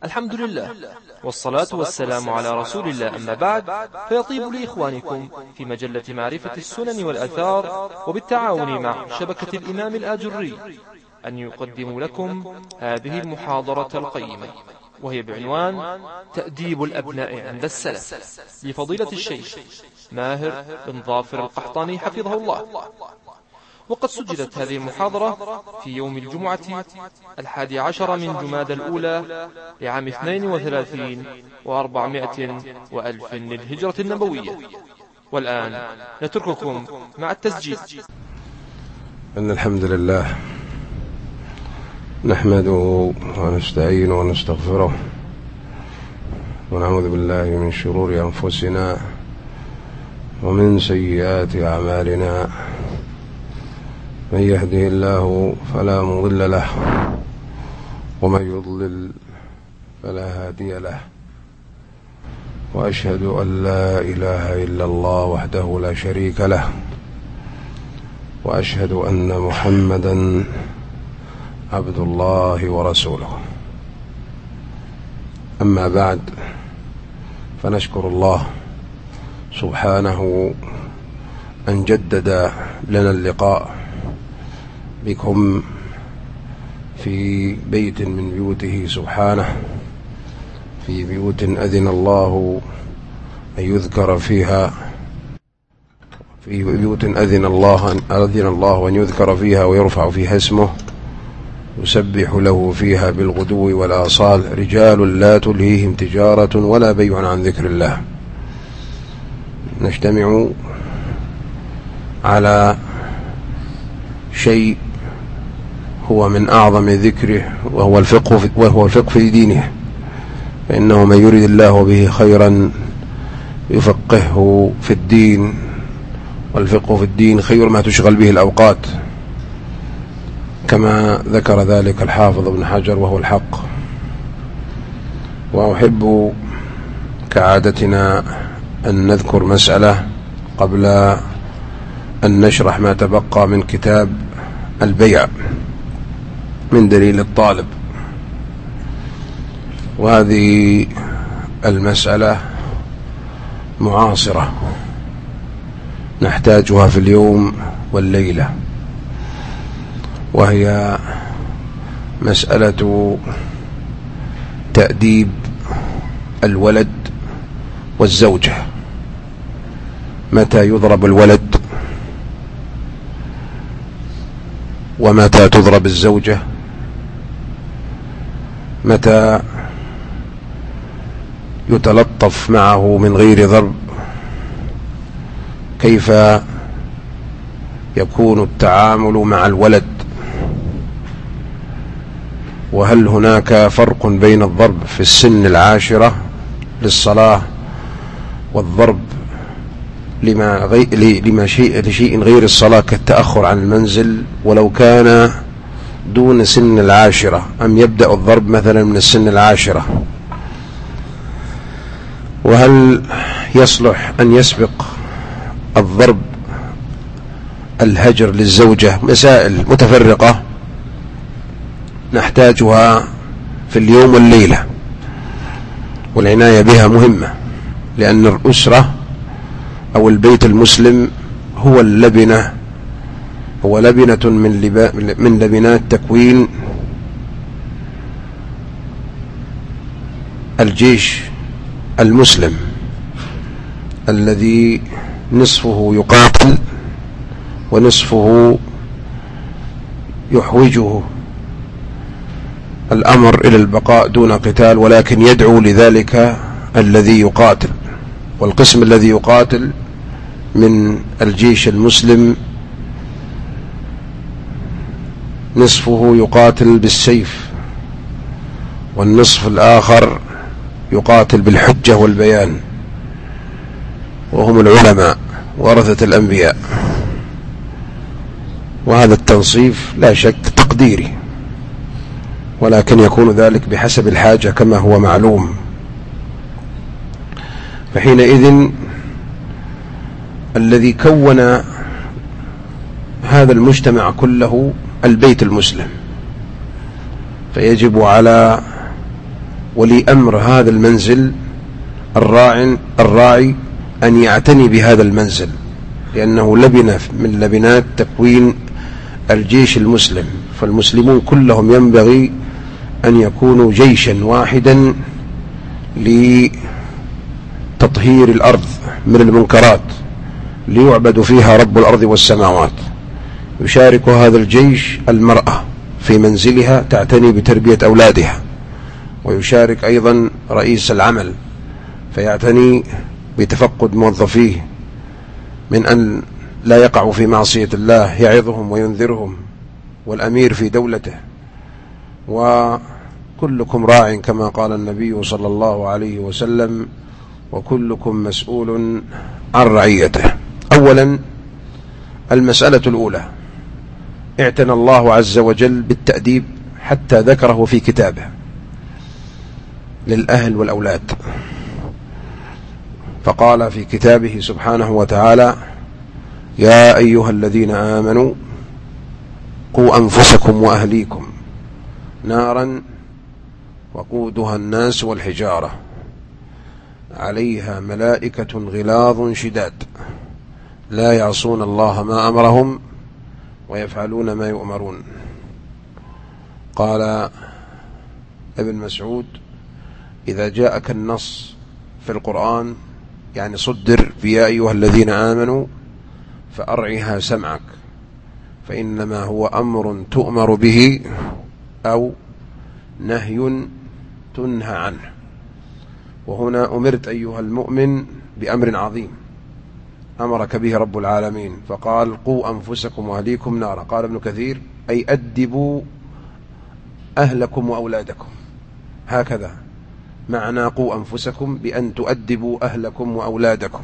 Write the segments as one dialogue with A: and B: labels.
A: الحمد لله والصلاة والسلام على رسول الله، أما بعد، فيطيب لإخوانكم في مجلة معرفة السنن والأثار وبالتعاون مع شبكة الإمام الآجري أن يقدموا لكم هذه المحاضرة القيمة، وهي بعنوان تأديب الأبناء عند السلف، لفضيلة الشيخ ماهر بن ظافر القحطاني حفظه الله. وقد سجلت هذه المحاضرة في يوم الجمعة 11 من جمادى الأولى لعام 32 و400 وألف للهجرة النبوية. والآن نترككم مع التسجيل.
B: إن الحمد لله نحمده ونستعينه ونستغفره ونعوذ بالله من شرور أنفسنا ومن سيئات أعمالنا، من يهده الله فلا مضل له ومن يضلل فلا هادي له، وأشهد أن لا إله إلا الله وحده لا شريك له، وأشهد أن محمدا عبد الله ورسوله. أما بعد، فنشكر الله سبحانه أن جدد لنا اللقاء بكم في بيت من بيوته سبحانه، في بيوت أذن الله أن يذكر فيها، في بيوت أذن الله أن يذكر فيها ويرفع فيها اسمه، يسبح له فيها بالغدو والآصال رجال لا تلهيهم تجارة ولا بيع عن ذكر الله. نجتمع على شيء هو من أعظم ذكره، وهو الفقه في دينه، فإنه من يريد الله به خيرا يفقهه في الدين، والفقه في الدين خير ما تشغل به الأوقات، كما ذكر ذلك الحافظ ابن حجر، وهو الحق. وأحب كعادتنا أن نذكر مسألة قبل أن نشرح ما تبقى من كتاب البيع من دليل الطالب. وهذه المسألة معاصرة نحتاجها في اليوم والليلة، وهي مسألة تأديب الولد والزوجة. متى يضرب الولد ومتى تضرب الزوجة؟ متى يتلطف معه من غير ضرب؟ كيف يكون التعامل مع الولد؟ وهل هناك فرق بين الضرب في السن العاشرة للصلاة والضرب لشيء غير الصلاة كالتأخر عن المنزل ولو كان دون سن العاشرة، أم يبدأ الضرب مثلا من السن العاشرة؟ وهل يصلح أن يسبق الضرب الهجر للزوجة؟ مسائل متفرقة نحتاجها في اليوم والليلة، والعناية بها مهمة، لأن الأسرة أو البيت المسلم هو اللبنة، هو لبنة من لبنات تكوين الجيش المسلم، الذي نصفه يقاتل ونصفه يحوجه الأمر إلى البقاء دون قتال، ولكن يدعو لذلك الذي يقاتل. والقسم الذي يقاتل من الجيش المسلم نصفه يقاتل بالسيف، والنصف الآخر يقاتل بالحجة والبيان، وهم العلماء ورثة الأنبياء. وهذا التنصيف لا شك تقديري، ولكن يكون ذلك بحسب الحاجة كما هو معلوم. فحينئذ الذي كون هذا المجتمع كله البيت المسلم، فيجب على ولي أمر هذا المنزل الراعي أن يعتني بهذا المنزل، لأنه لبنة من لبنات تكوين الجيش المسلم. فالمسلمون كلهم ينبغي أن يكونوا جيشا واحدا لتطهير الأرض من المنكرات ليعبد فيها رب الأرض والسماوات. يشارك هذا الجيش المرأة في منزلها تعتني بتربية أولادها، ويشارك أيضا رئيس العمل فيعتني بتفقد موظفيه من أن لا يقعوا في معصية الله، يعظهم وينذرهم، والأمير في دولته. وكلكم راع كما قال النبي صلى الله عليه وسلم: وكلكم مسؤول عن رعيته. أولا المسألة الأولى: اعتنى الله عز وجل بالتأديب حتى ذكره في كتابه للأهل والأولاد، فقال في كتابه سبحانه وتعالى: يا أيها الذين آمنوا قوا أنفسكم وأهليكم نارا وقودها الناس والحجارة عليها ملائكة غلاظ شداد لا يعصون الله ما أمرهم ويفعلون ما يؤمرون. قال ابن مسعود: إذا جاءك النص في القرآن يعني صدر يا أيها الذين آمنوا فأرعها سمعك، فإنما هو أمر تؤمر به أو نهي تنهى عنه. وهنا أمرت أيها المؤمن بأمر عظيم أمرك به رب العالمين، فقال: قوا أنفسكم وأهليكم نارا. قال ابن كثير: أي أدبوا أهلكم وأولادكم. هكذا معنى قوا أنفسكم، بأن تؤدبوا أهلكم وأولادكم،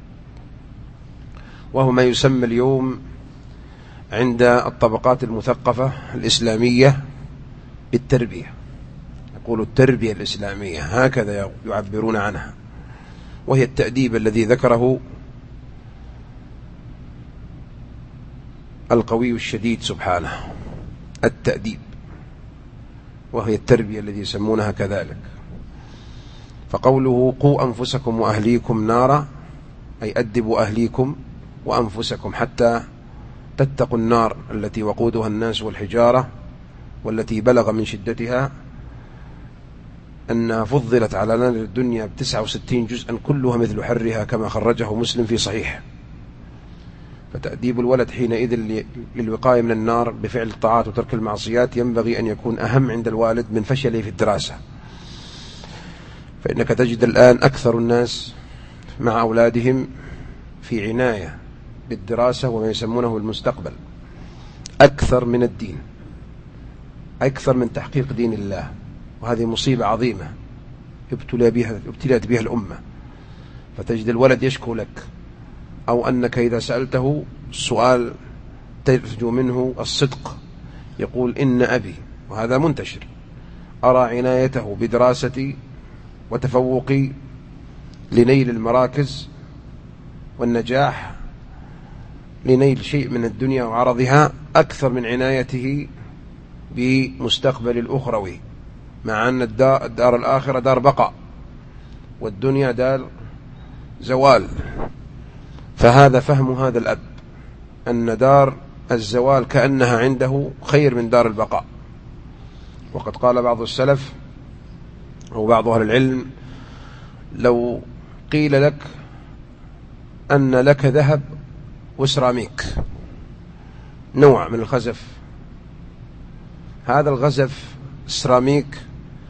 B: وهو ما يسمى اليوم عند الطبقات المثقفة الإسلامية بالتربية. يقول التربية الإسلامية، هكذا يعبرون عنها، وهي التأديب الذي ذكره القوي الشديد سبحانه، التأديب، وهي التربية الذي يسمونها كذلك. فقوله قوا أنفسكم وأهليكم نارا أي أدبوا أهليكم وأنفسكم حتى تتقوا النار التي وقودها الناس والحجارة، والتي بلغ من شدتها أنها فضلت على نار الدنيا ب69 جزءا كلها مثل حرها، كما خرجه مسلم في صحيح. فتأديب الولد حينئذ للوقاية من النار بفعل الطاعات وترك المعصيات ينبغي أن يكون أهم عند الوالد من فشله في الدراسة. فإنك تجد الآن أكثر الناس مع أولادهم في عناية بالدراسة وما يسمونه المستقبل أكثر من الدين، أكثر من تحقيق دين الله، وهذه مصيبة عظيمة ابتلت بها الأمة. فتجد الولد يشكو لك، أو أنك إذا سألته السؤال ترجو منه الصدق، يقول: إن أبي، وهذا منتشر، أرى عنايته بدراستي وتفوقي لنيل المراكز والنجاح لنيل شيء من الدنيا وعرضها أكثر من عنايته بمستقبل الأخروي، مع أن الدار الآخرة دار بقاء والدنيا دار زوال. فهذا فهم هذا الأب، أن دار الزوال كأنها عنده خير من دار البقاء. وقد قال بعض السلف أو بعض أهل العلم: لو قيل لك أن لك ذهب وسراميك، نوع من الخزف، هذا الغزف السراميك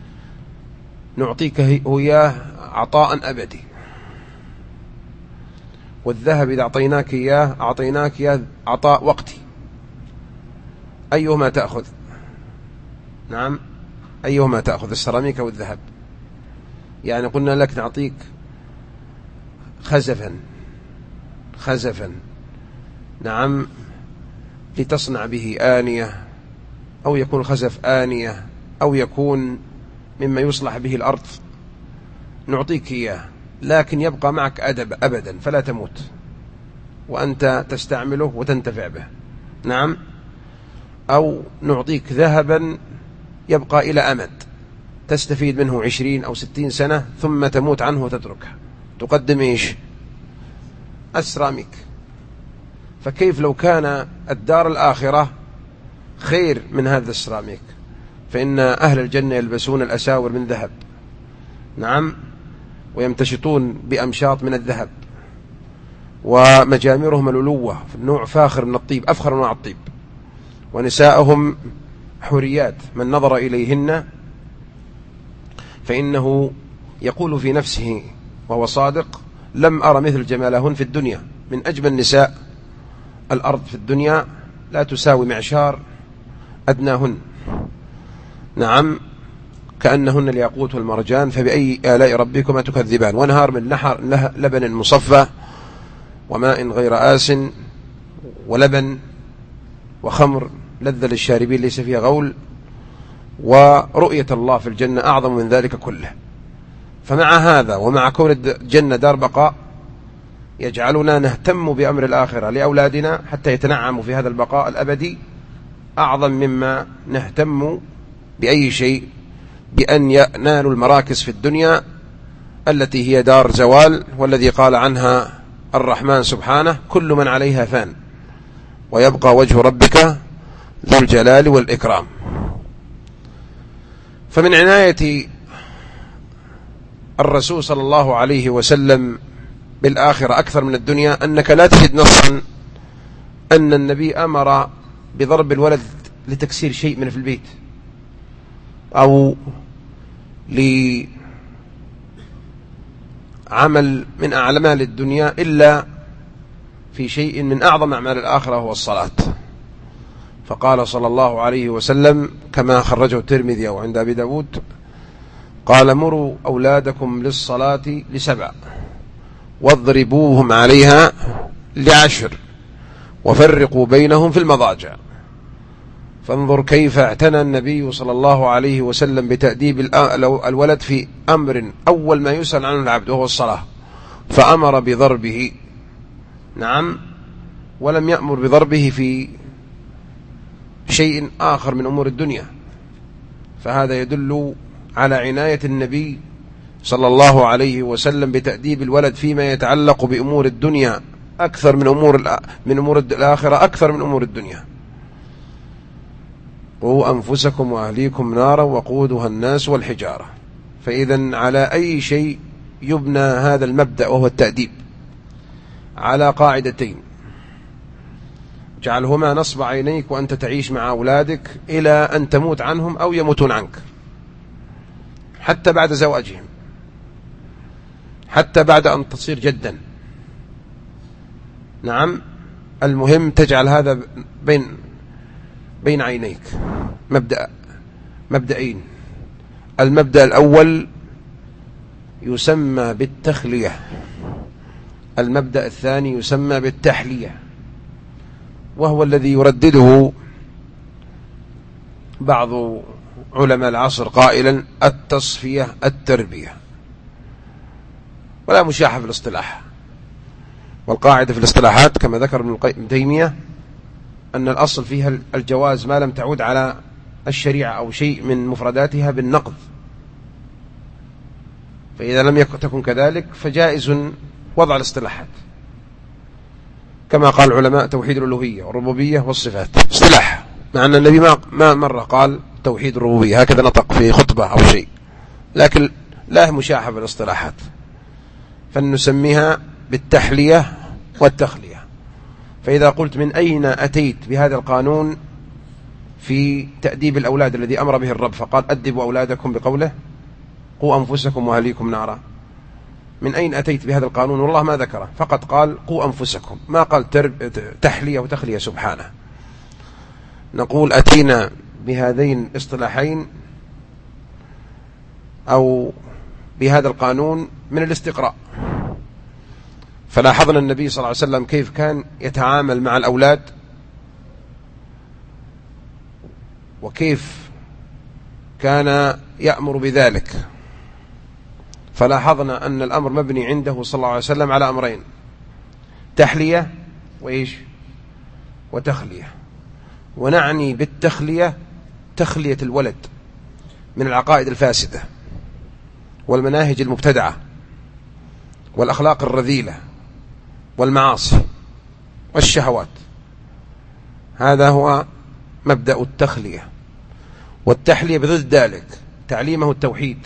B: نعطيك إياه عطاء أبدي، والذهب إذا أعطيناك إياه أعطيناك إياه عطاء وقتي، أيهما تأخذ؟ نعم، أيهما تأخذ، السراميك أو الذهب؟ يعني قلنا لك نعطيك خزفا نعم لتصنع به آنية، أو يكون خزف آنية، أو يكون مما يصلح به الأرض، نعطيك إياه، لكن يبقى معك أبدا فلا تموت وأنت تستعمله وتنتفع به. نعم. أو نعطيك ذهبا يبقى إلى أمد، تستفيد منه 20 أو 60 سنة ثم تموت عنه وتتركه، تقدم إيش؟ السيراميك. فكيف لو كان الدار الآخرة خير من هذا السيراميك؟ فإن أهل الجنة يلبسون الأساور من ذهب، نعم، ويمتشطون بأمشاط من الذهب، ومجامرهم الألوة نوع فاخر من الطيب، أفخر أنواع الطيب، ونساءهم حوريات، من نظر إليهن فإنه يقول في نفسه وهو صادق: لم أرى مثل جمالهن في الدنيا. من أجمل نساء الأرض في الدنيا لا تساوي معشار أدناهن، نعم، كأنهن الياقوت والمرجان، فبأي آلاء ربكما تكذبان. وانهار من لبن مصفى وماء غير آس ولبن وخمر لذة للشاربين ليس فيها غول، ورؤية الله في الجنة أعظم من ذلك كله. فمع هذا ومع كون الجنة دار بقاء يجعلنا نهتم بأمر الآخرة لأولادنا حتى يتنعموا في هذا البقاء الأبدي أعظم مما نهتم بأي شيء بأن ينالوا المراكز في الدنيا التي هي دار زوال، والذي قال عنها الرحمن سبحانه: كل من عليها فان ويبقى وجه ربك ذو الجلال والإكرام. فمن عناية الرسول صلى الله عليه وسلم بالآخرة أكثر من الدنيا أنك لا تجد نصا أن النبي أمر بضرب الولد لتكسير شيء من في البيت أو لعمل من أعمال الدنيا إلا في شيء من أعظم أعمال الآخرة هو الصلاة. فقال صلى الله عليه وسلم كما خرجه الترمذي أو عند أبي داود قال: مروا أولادكم للصلاة ل7 واضربوهم عليها ل10 وفرقوا بينهم في المضاجع. فانظر كيف اعتنى النبي صلى الله عليه وسلم بتأديب الولد في أمر أول ما يسأل عنه العبد وهو الصلاة، فأمر بضربه، نعم، ولم يأمر بضربه في شيء آخر من أمور الدنيا. فهذا يدل على عناية النبي صلى الله عليه وسلم بتأديب الولد فيما يتعلق بأمور الدنيا أكثر من أمور الآخرة، أكثر من أمور الدنيا. قوا أنفسكم وأهليكم نارا وقودها الناس والحجارة. فإذا على أي شيء يبنى هذا المبدأ وهو التأديب؟ على قاعدتين: اجعلهما نصب عينيك وأنت تعيش مع أولادك إلى أن تموت عنهم أو يموتون عنك، حتى بعد زواجهم، حتى بعد أن تصير جدا، نعم. المهم تجعل هذا بين عينيك. مبدأين: المبدأ الأول يسمى بالتخلية، المبدأ الثاني يسمى بالتحلية، وهو الذي يردده بعض علماء العصر قائلا: التصفية التربية. ولا مشاحة في الاصطلاح، والقاعدة في الاصطلاحات كما ذكر ابن تيمية أن الأصل فيها الجواز ما لم تعود على الشريعة أو شيء من مفرداتها بالنقض، فإذا لم تكن كذلك فجائز وضع الاصطلاحات، كما قال العلماء: توحيد الألوهية والربوبية والصفات اصطلاح، مع أن النبي ما مرة قال توحيد الربوبية، هكذا نطق في خطبة أو شيء، لكن لا مشاحة بالاصطلاحات، فنسميها بالتحلية والتخلية. فإذا قلت: من أين أتيت بهذا القانون في تأديب الأولاد الذي أمر به الرب، فقال: أدبوا أولادكم بقوله: قوا أنفسكم وأهليكم نارا. من أين أتيت بهذا القانون؟ والله ما ذكره، فقط قال: قوا أنفسكم، ما قال تحلية وتخلية سبحانه. نقول أتينا بهذين الاصطلاحين أو بهذا القانون من الاستقراء. فلاحظنا النبي صلى الله عليه وسلم كيف كان يتعامل مع الأولاد، وكيف كان يأمر بذلك. فلاحظنا أن الأمر مبني عنده صلى الله عليه وسلم على أمرين: تحلية وتخلية. ونعني بالتخلية تخلية الولد من العقائد الفاسدة والمناهج المبتدعة والأخلاق الرذيلة والمعاصي والشهوات. هذا هو مبدأ التخلية. والتحلية بضد ذلك تعليمه التوحيد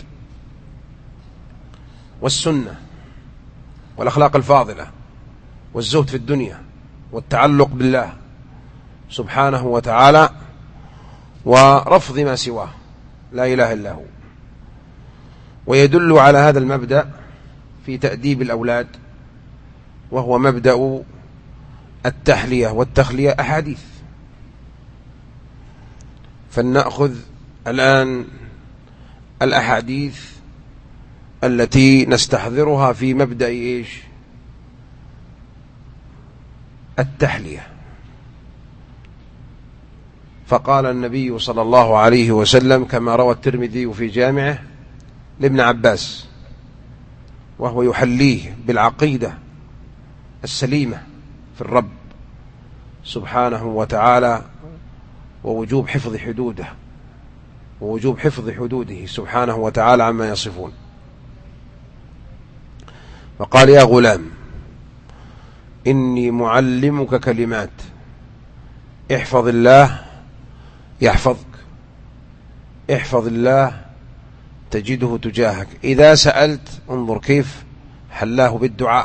B: والسنة والأخلاق الفاضلة والزهد في الدنيا والتعلق بالله سبحانه وتعالى ورفض ما سواه لا إله إلا هو. ويدل على هذا المبدأ في تأديب الأولاد، وهو مبدأ التحلية والتخلية أحاديث. فلنأخذ الآن الأحاديث التي نستحضرها في مبدأ إيش؟ التحلية. فقال النبي صلى الله عليه وسلم كما روى الترمذي في جامعه لابن عباس وهو يحليه بالعقيدة السليمة في الرب سبحانه وتعالى ووجوب حفظ حدوده ووجوب حفظ حدوده سبحانه وتعالى عما يصفون. فقال يا غلام إني معلمك كلمات احفظ الله يحفظك، احفظ الله تجده تجاهك. إذا سألت انظر كيف حلاه بالدعاء،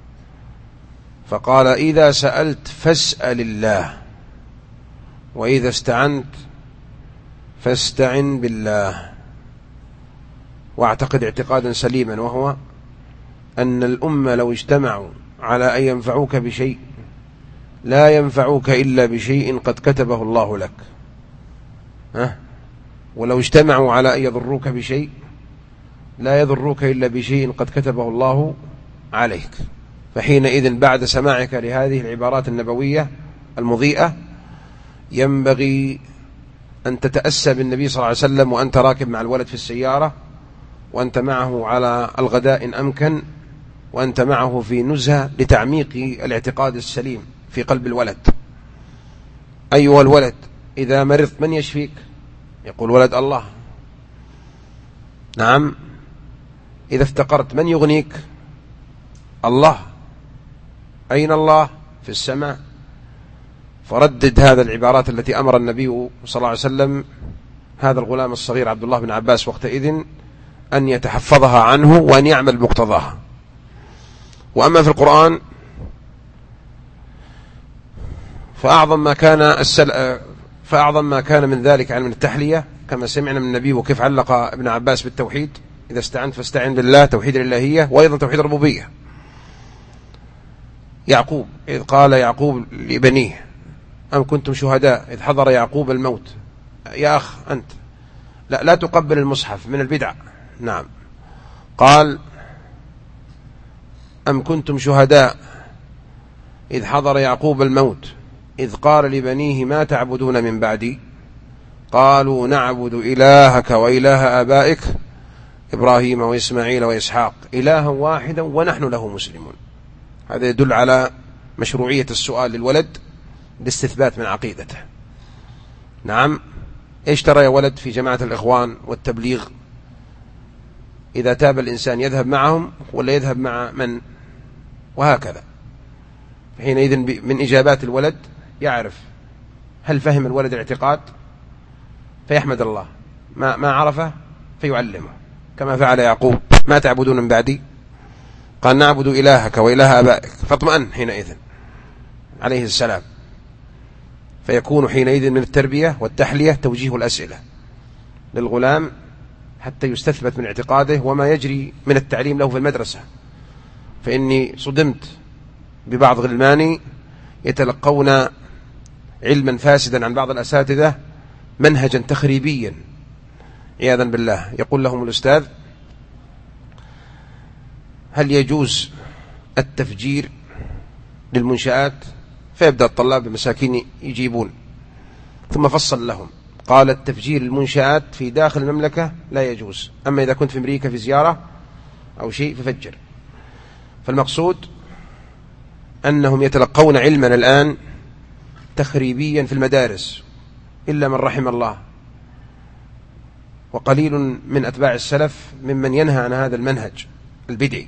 B: فقال إذا سألت فاسأل الله، وإذا استعنت فاستعن بالله. واعتقد اعتقادا سليما، وهو أن الأمة لو اجتمعوا على أن ينفعوك بشيء لا ينفعوك إلا بشيء قد كتبه الله لك، ولو اجتمعوا على أن يضروك بشيء لا يضروك إلا بشيء قد كتبه الله عليك. فحينئذ بعد سماعك لهذه العبارات النبوية المضيئة ينبغي أن تتأسى بالنبي صلى الله عليه وسلم وأنت راكب مع الولد في السيارة، وأنت معه على الغداء إن أمكن، وأنت معه في نزهة لتعميق الاعتقاد السليم في قلب الولد. أيها الولد إذا مرضت من يشفيك؟ يقول ولد الله. نعم. إذا افتقرت من يغنيك؟ الله. أين الله؟ في السماء. فردد هذا العبارات التي أمر النبي صلى الله عليه وسلم هذا الغلام الصغير عبد الله بن عباس وقتئذ أن يتحفظها عنه وأن يعمل مقتضاها. وأما في القرآن فأعظم ما كان من ذلك علم التحلية كما سمعنا من النبي، وكيف علق ابن عباس بالتوحيد إذا استعنت فاستعن بالله، توحيد الإلهية، وأيضا توحيد الربوبية. يعقوب إذ قال يعقوب لبنيه أم كنتم شهداء إذ حضر يعقوب الموت. يا أخ أنت لا تقبل المصحف من البدع. نعم. قال أم كنتم شهداء إذ حضر يعقوب الموت إذ قال لبنيه ما تعبدون من بعدي قالوا نعبد إلهك وإله آبائك إبراهيم وإسماعيل وإسحاق إلها واحدا ونحن له مسلمون. هذا يدل على مشروعية السؤال للولد لاستثبات من عقيدته. نعم. إيش ترى يا ولد في جماعة الإخوان والتبليغ؟ إذا تاب الإنسان يذهب معهم ولا يذهب مع من؟ وهكذا. حينئذ من إجابات الولد يعرف هل فهم الولد الاعتقاد فيحمد الله، ما عرفه فيعلمه كما فعل يعقوب. ما تعبدون من بعدي قال نعبد إلهك وإله آبائك، فاطمئن حينئذ عليه السلام. فيكون حينئذ من التربية والتحلية توجيه الأسئلة للغلام حتى يستثبت من اعتقاده وما يجري من التعليم له في المدرسة. فإني صدمت ببعض غلماني يتلقون علما فاسدا عن بعض الأساتذة منهجا تخريبيا عياذا بالله. يقول لهم الأستاذ هل يجوز التفجير للمنشآت؟ فيبدأ الطلاب المساكين يجيبون، ثم فصل لهم قال التفجير المنشآت في داخل المملكة لا يجوز، أما إذا كنت في أمريكا في زيارة أو شيء ففجر. فالمقصود أنهم يتلقون علما الآن تخريبيا في المدارس إلا من رحم الله. وقليل من أتباع السلف ممن ينهى عن هذا المنهج البدعي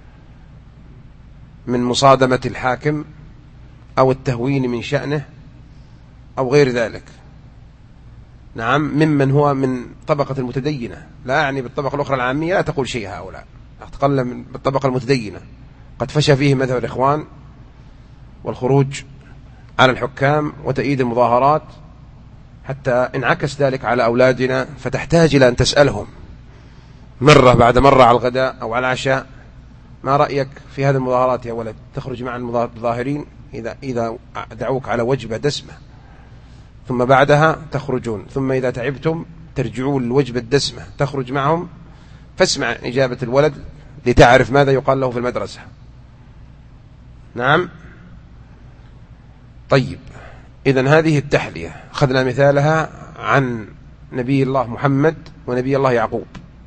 B: من مصادمة الحاكم أو التهوين من شأنه أو غير ذلك. نعم، ممن هو من طبقة المتدينة، لا أعني بالطبقة الأخرى العامية، لا تقول شيء هؤلاء، أتقل بالطبقة المتدينة. قد فشى فيه مذهب الإخوان والخروج على الحكام وتأييد المظاهرات، حتى انعكس ذلك على أولادنا، فتحتاج إلى أن تسألهم مرة بعد مرة على الغداء أو على العشاء: ما رأيك في هذه المظاهرات يا ولد؟ تخرج مع المظاهرين إذا دعوك على وجبة دسمة، ثم بعدها تخرجون، ثم إذا تعبتم ترجعون للوجبة الدسمة تخرج معهم، فاسمع إجابة الولد لتعرف ماذا يقال له في المدرسة. نعم. طيب، إذن هذه التحلية أخذنا مثالها عن نبي الله محمد ونبي الله يعقوب،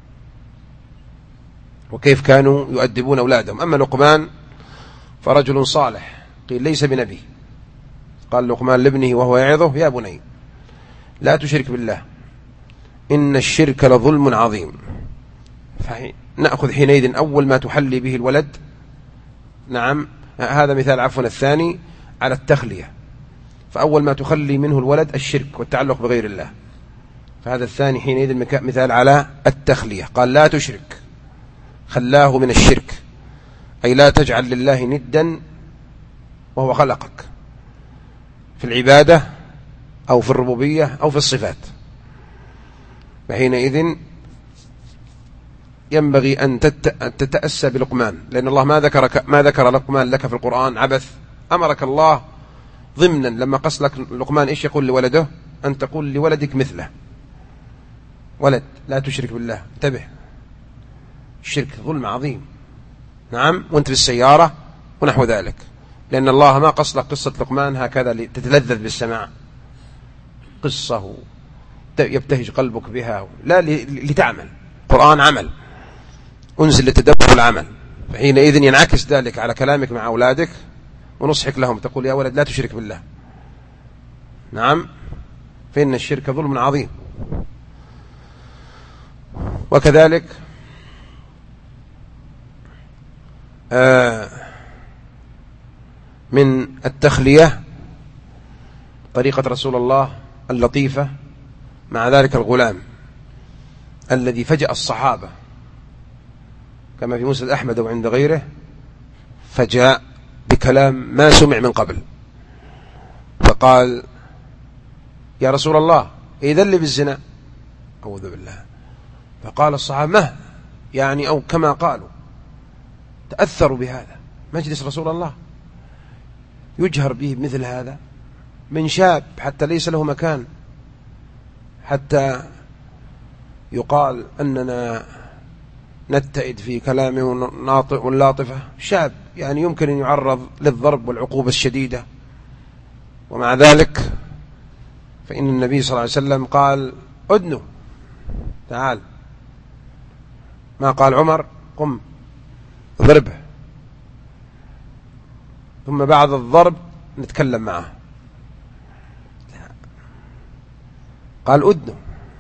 B: وكيف كانوا يؤدبون أولادهم. أما لقمان فرجل صالح، قيل ليس بنبي، قال لقمان لابنه وهو يعظه: يا بني لا تشرك بالله إن الشرك لظلم عظيم. فنأخذ حينئذ أول ما تحلي به الولد. نعم، هذا مثال عفوا الثاني على التخلية، فأول ما تخلي منه الولد الشرك والتعلق بغير الله، فهذا الثاني حينئذ مثال على التخلية. قال لا تشرك، خلاه من الشرك، أي لا تجعل لله ندا وهو خلقك في العبادة أو في الربوبية أو في الصفات. فحينئذ ينبغي أن تتأسى بلقمان، لأن الله ما ذكر لقمان لك في القرآن عبث. أمرك الله ضمنا لما قص لك لقمان إيش يقول لولده؟ أن تقول لولدك مثله: ولد لا تشرك بالله، انتبه، الشرك ظلم عظيم. نعم، وانت في السيارة ونحو ذلك، لأن الله ما قص لك قصة لقمان هكذا لتتلذذ بالسماع، قصة يبتهج قلبك بها، لا لتعمل. القرآن عمل، أنزل للتدبر والعمل، فحينئذ ينعكس ذلك على كلامك مع أولادك ونصحك لهم، تقول: يا ولد لا تشرك بالله. نعم، فإن الشرك ظلم عظيم. وكذلك من التخلية طريقة رسول الله اللطيفة مع ذلك الغلام الذي فجأ الصحابة كما في مسند أحمد وعند غيره، فجاء بكلام ما سمع من قبل، فقال: يا رسول الله إذن لي بالزنا، أعوذ بالله. فقال الصحابة: ما يعني، أو كما قالوا، تأثروا بهذا مجلس رسول الله يجهر به مثل هذا من شاب حتى ليس له مكان، حتى يقال أننا نتئد في كلامه واللاطفة، شاب يعني يمكن أن يعرض للضرب والعقوبة الشديدة، ومع ذلك فإن النبي صلى الله عليه وسلم قال: أدنو، تعال، ما قال عمر قم ضربه، ثم بعد الضرب نتكلم معه، قال: أدنو.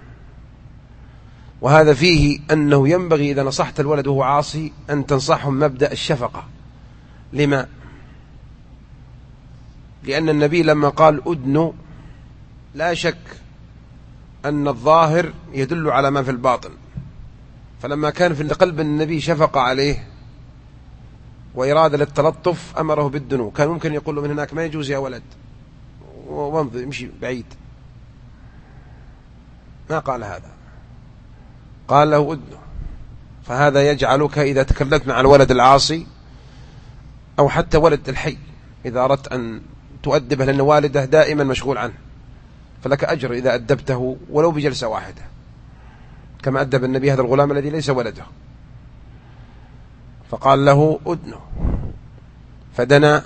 B: وهذا فيه أنه ينبغي إذا نصحت الولد وهو عاصي أن تنصحهم مبدأ الشفقة. لما؟ لأن النبي لما قال أدنو لا شك أن الظاهر يدل على ما في الباطن، فلما كان في قلب النبي شفقة عليه وإرادة للتلطف أمره بالدنو. كان ممكن يقول له من هناك: ما يجوز يا ولد، وانظر يمشي بعيد، ما قال هذا، قال له أدنو. فهذا يجعلك إذا تكلمت مع الولد العاصي أو حتى ولد الحي إذا أردت أن تؤدبه، لأن والده دائما مشغول عنه، فلك أجر إذا أدبته ولو بجلسة واحدة، كما أدب النبي هذا الغلام الذي ليس ولده. فقال له أدنو، فدنا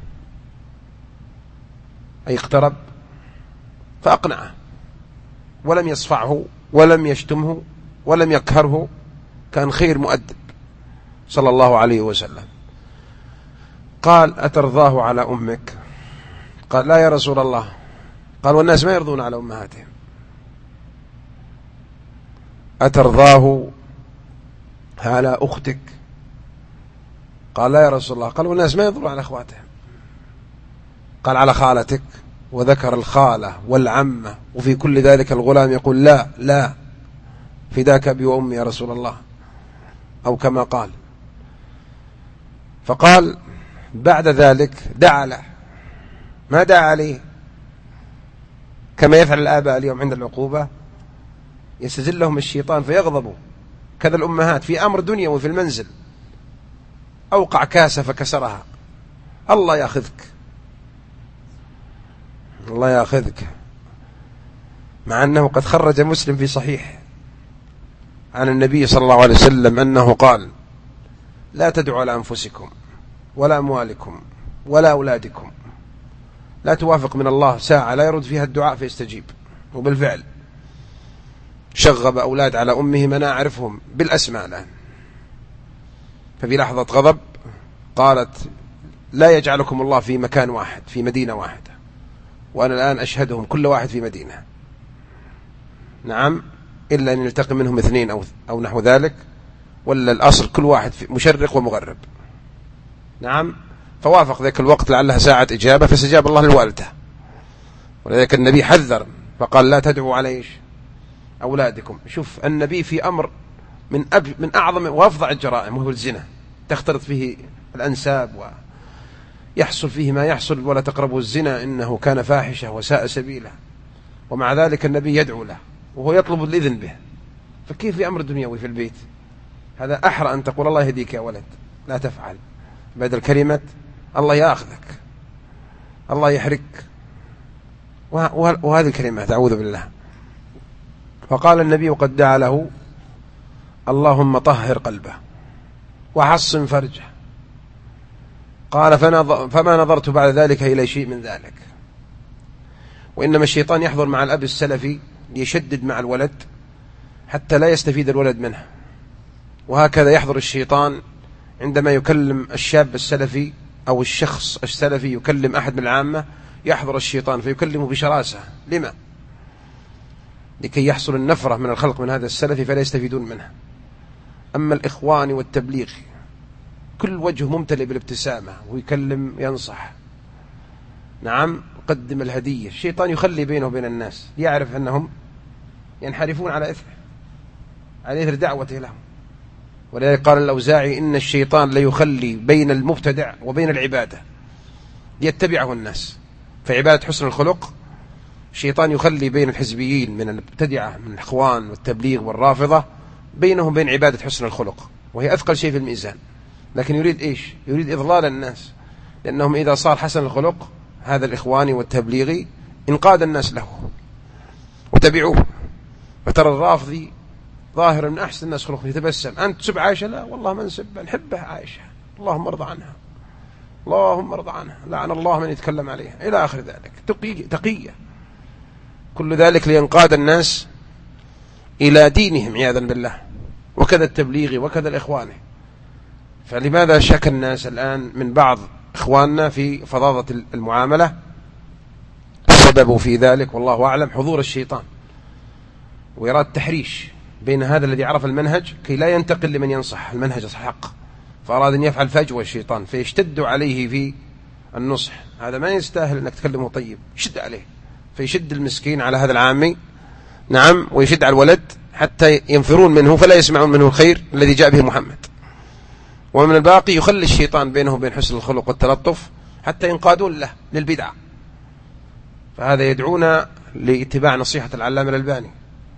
B: أي اقترب، فأقنعه، ولم يصفعه ولم يشتمه ولم يقهره، كان خير مؤدب صلى الله عليه وسلم. قال: أترضاه على أمك؟ قال: لا يا رسول الله. قال: والناس ما يرضون على أمهاتهم. أترضاه على أختك؟ قال لا يا رسول الله. قال والناس ما ينظرون على أخواتهم. قال على خالتك، وذكر الخالة والعمة، وفي كل ذلك الغلام يقول لا لا فداك أبي وأمي يا رسول الله، أو كما قال. فقال بعد ذلك دعا له، ما دعا عليه كما يفعل الآباء اليوم عند العقوبة، يستزلهم الشيطان فيغضبوا. كذا الأمهات في أمر دنيوي في المنزل، أوقع كاسة فكسرها، الله يأخذك، الله يأخذك، مع أنه قد خرج مسلم في صحيح عن النبي صلى الله عليه وسلم أنه قال لا تدعوا على أنفسكم ولا أموالكم ولا أولادكم، لا توافق من الله ساعة لا يرد فيها الدعاء فيستجيب. وبالفعل شغب أولاد على أمهم، أنا أعرفهم بالأسماء الآن. ففي لحظة غضب قالت لا يجعلكم الله في مكان واحد في مدينة واحدة، وأنا الآن أشهدهم كل واحد في مدينة، نعم، إلا أن يلتقي منهم اثنين أو نحو ذلك، ولا الأصل كل واحد في مشرق ومغرب، نعم. فوافق ذلك الوقت لعلها ساعة إجابة، فاستجاب الله لوالده. ولذلك النبي حذر فقال لا تدعوا على إيش؟ أولادكم. شوف النبي في أمر من أعظم وأفظع الجرائم، وهو الزنا، تختلط فيه الأنساب ويحصل فيه ما يحصل، ولا تقربوا الزنا إنه كان فاحشة وساء سبيله، ومع ذلك النبي يدعو له وهو يطلب الإذن به. فكيف في أمر دنيوي في البيت؟ هذا أحرى أن تقول الله يهديك يا ولد، لا تفعل، بدل كلمة الله يأخذك، الله يحرك، وهذه الكلمة أعوذ بالله. فقال النبي وقد دعا له اللهم طهر قلبه وحصن فرجه. قال فما نظرت بعد ذلك إلى شيء من ذلك. وإنما الشيطان يحضر مع الأب السلفي ليشدد مع الولد حتى لا يستفيد الولد منه، وهكذا يحضر الشيطان عندما يكلم الشاب السلفي أو الشخص السلفي يكلم أحد من العامة، يحضر الشيطان فيكلمه بشراسة. لما؟ لكي يحصل النفرة من الخلق من هذا السلفي فلا يستفيدون منه. أما الإخوان والتبليغ كل وجه ممتلئ بالابتسامة ويكلم ينصح، نعم، قدم الهدية. الشيطان يخلي بينه وبين الناس يعرف أنهم ينحرفون على إثر دعوته لهم. ولذلك قال الأوزاعي إن الشيطان ليخلي بين المبتدع وبين العبادة ليتبعه الناس. فعبادة حسن الخلق الشيطان يخلي بين الحزبيين من المبتدعة من الإخوان والتبليغ والرافضة بينهم بين عبادة حسن الخلق، وهي أثقل شيء في الميزان. لكن يريد إيش؟ يريد إضلال الناس، لأنهم إذا صار حسن الخلق هذا الإخواني والتبليغي انقاد الناس له وتبعوه. فترى الرافضي ظاهرا من أحسن الناس خلقا يتبسم، أنت تسب عائشة؟ لا والله ما نسب، نحبها عائشة، اللهم ارضى عنها، اللهم ارضى عنها، لعن الله من يتكلم عليها، إلى آخر ذلك. تقية. كل ذلك لينقاد الناس إلى دينهم عياذا بالله. وكذا التبليغي وكذا الإخواني. فلماذا شك الناس الآن من بعض إخواننا في فظاظة المعاملة؟ السبب في ذلك والله أعلم حضور الشيطان وإرادة تحريش بين هذا الذي عرف المنهج كي لا ينتقل لمن ينصح المنهج الحق، فأراد أن يفعل فجوة الشيطان فيشتد عليه في النصح. هذا ما يستاهل أنك تكلمه طيب، يشد عليه فيشد المسكين على هذا العامي، نعم، ويشد على الولد حتى ينفرون منه فلا يسمعون منه الخير الذي جاء به محمد. ومن الباقي يخلي الشيطان بينه وبين حسن الخلق والتلطف حتى ينقادون له للبدعة. فهذا يدعونا لاتباع نصيحة العلامة الألباني،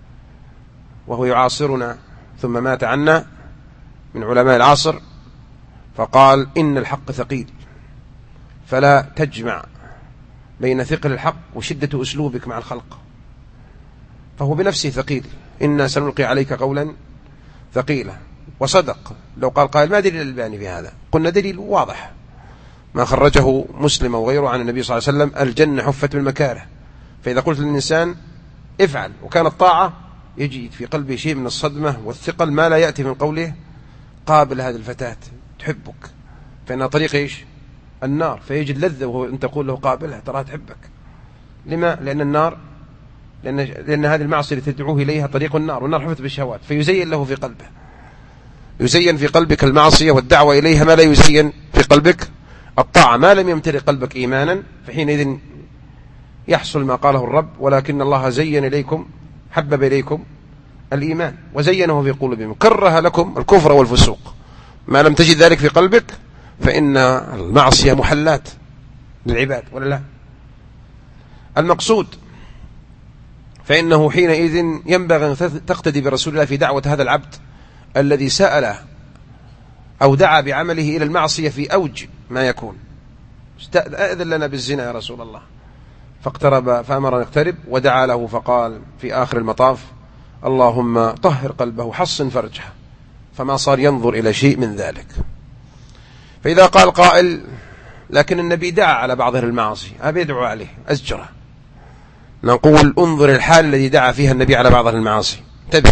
B: وهو يعاصرنا ثم مات عنا من علماء العصر، فقال إن الحق ثقيل فلا تجمع بين ثقل الحق وشدة أسلوبك مع الخلق. فهو بنفسه ثقيل، إنا سنلقي عليك قولا ثقيلا. وصدق لو قال قائل ما دليل الألباني في هذا؟ قلنا دليل واضح، ما خرجه مسلم وغيره عن النبي صلى الله عليه وسلم: الجنة حفت بالمكاره. فإذا قلت للإنسان افعل وكانت طاعة، يجد في قلبه شيء من الصدمة والثقل ما لا يأتي من قوله قابل هذه الفتاة تحبك، فإنها طريق إيش؟ النار، فيجد لذة وهو أن تقول له قابلها تراها تحبك. لما؟ لأن النار لأن هذه المعصية التي تدعوه إليها طريق النار، والنار حفت بالشهوات، فيزين له في قلبه، يزين في قلبك المعصية والدعوة إليها ما لا يزين في قلبك الطاعة، ما لم يمتلئ قلبك إيمانا، فحينئذ يحصل ما قاله الرب: ولكن الله زين إليكم، حبب إليكم الإيمان وزينه في قلوبكم، كره لكم الكفر والفسوق. ما لم تجد ذلك في قلبك فإن المعصية محلات للعباد، ولا لا؟ المقصود فإنه حينئذ ينبغي أن تقتدي برسول الله في دعوة هذا العبد الذي سأل أو دعا بعمله إلى المعصية في أوج ما يكون. أذن لنا بالزنا يا رسول الله، فاقترب فأمر أن يقترب، ودعا له فقال في آخر المطاف: اللهم طهر قلبه حصن فرجه، فما صار ينظر إلى شيء من ذلك. فإذا قال قائل: لكن النبي دعا على بعض المعاصي، أبي يدعو عليه أزجره، نقول: انظر الحال الذي دعا فيها النبي على بعض المعاصي، انتبه.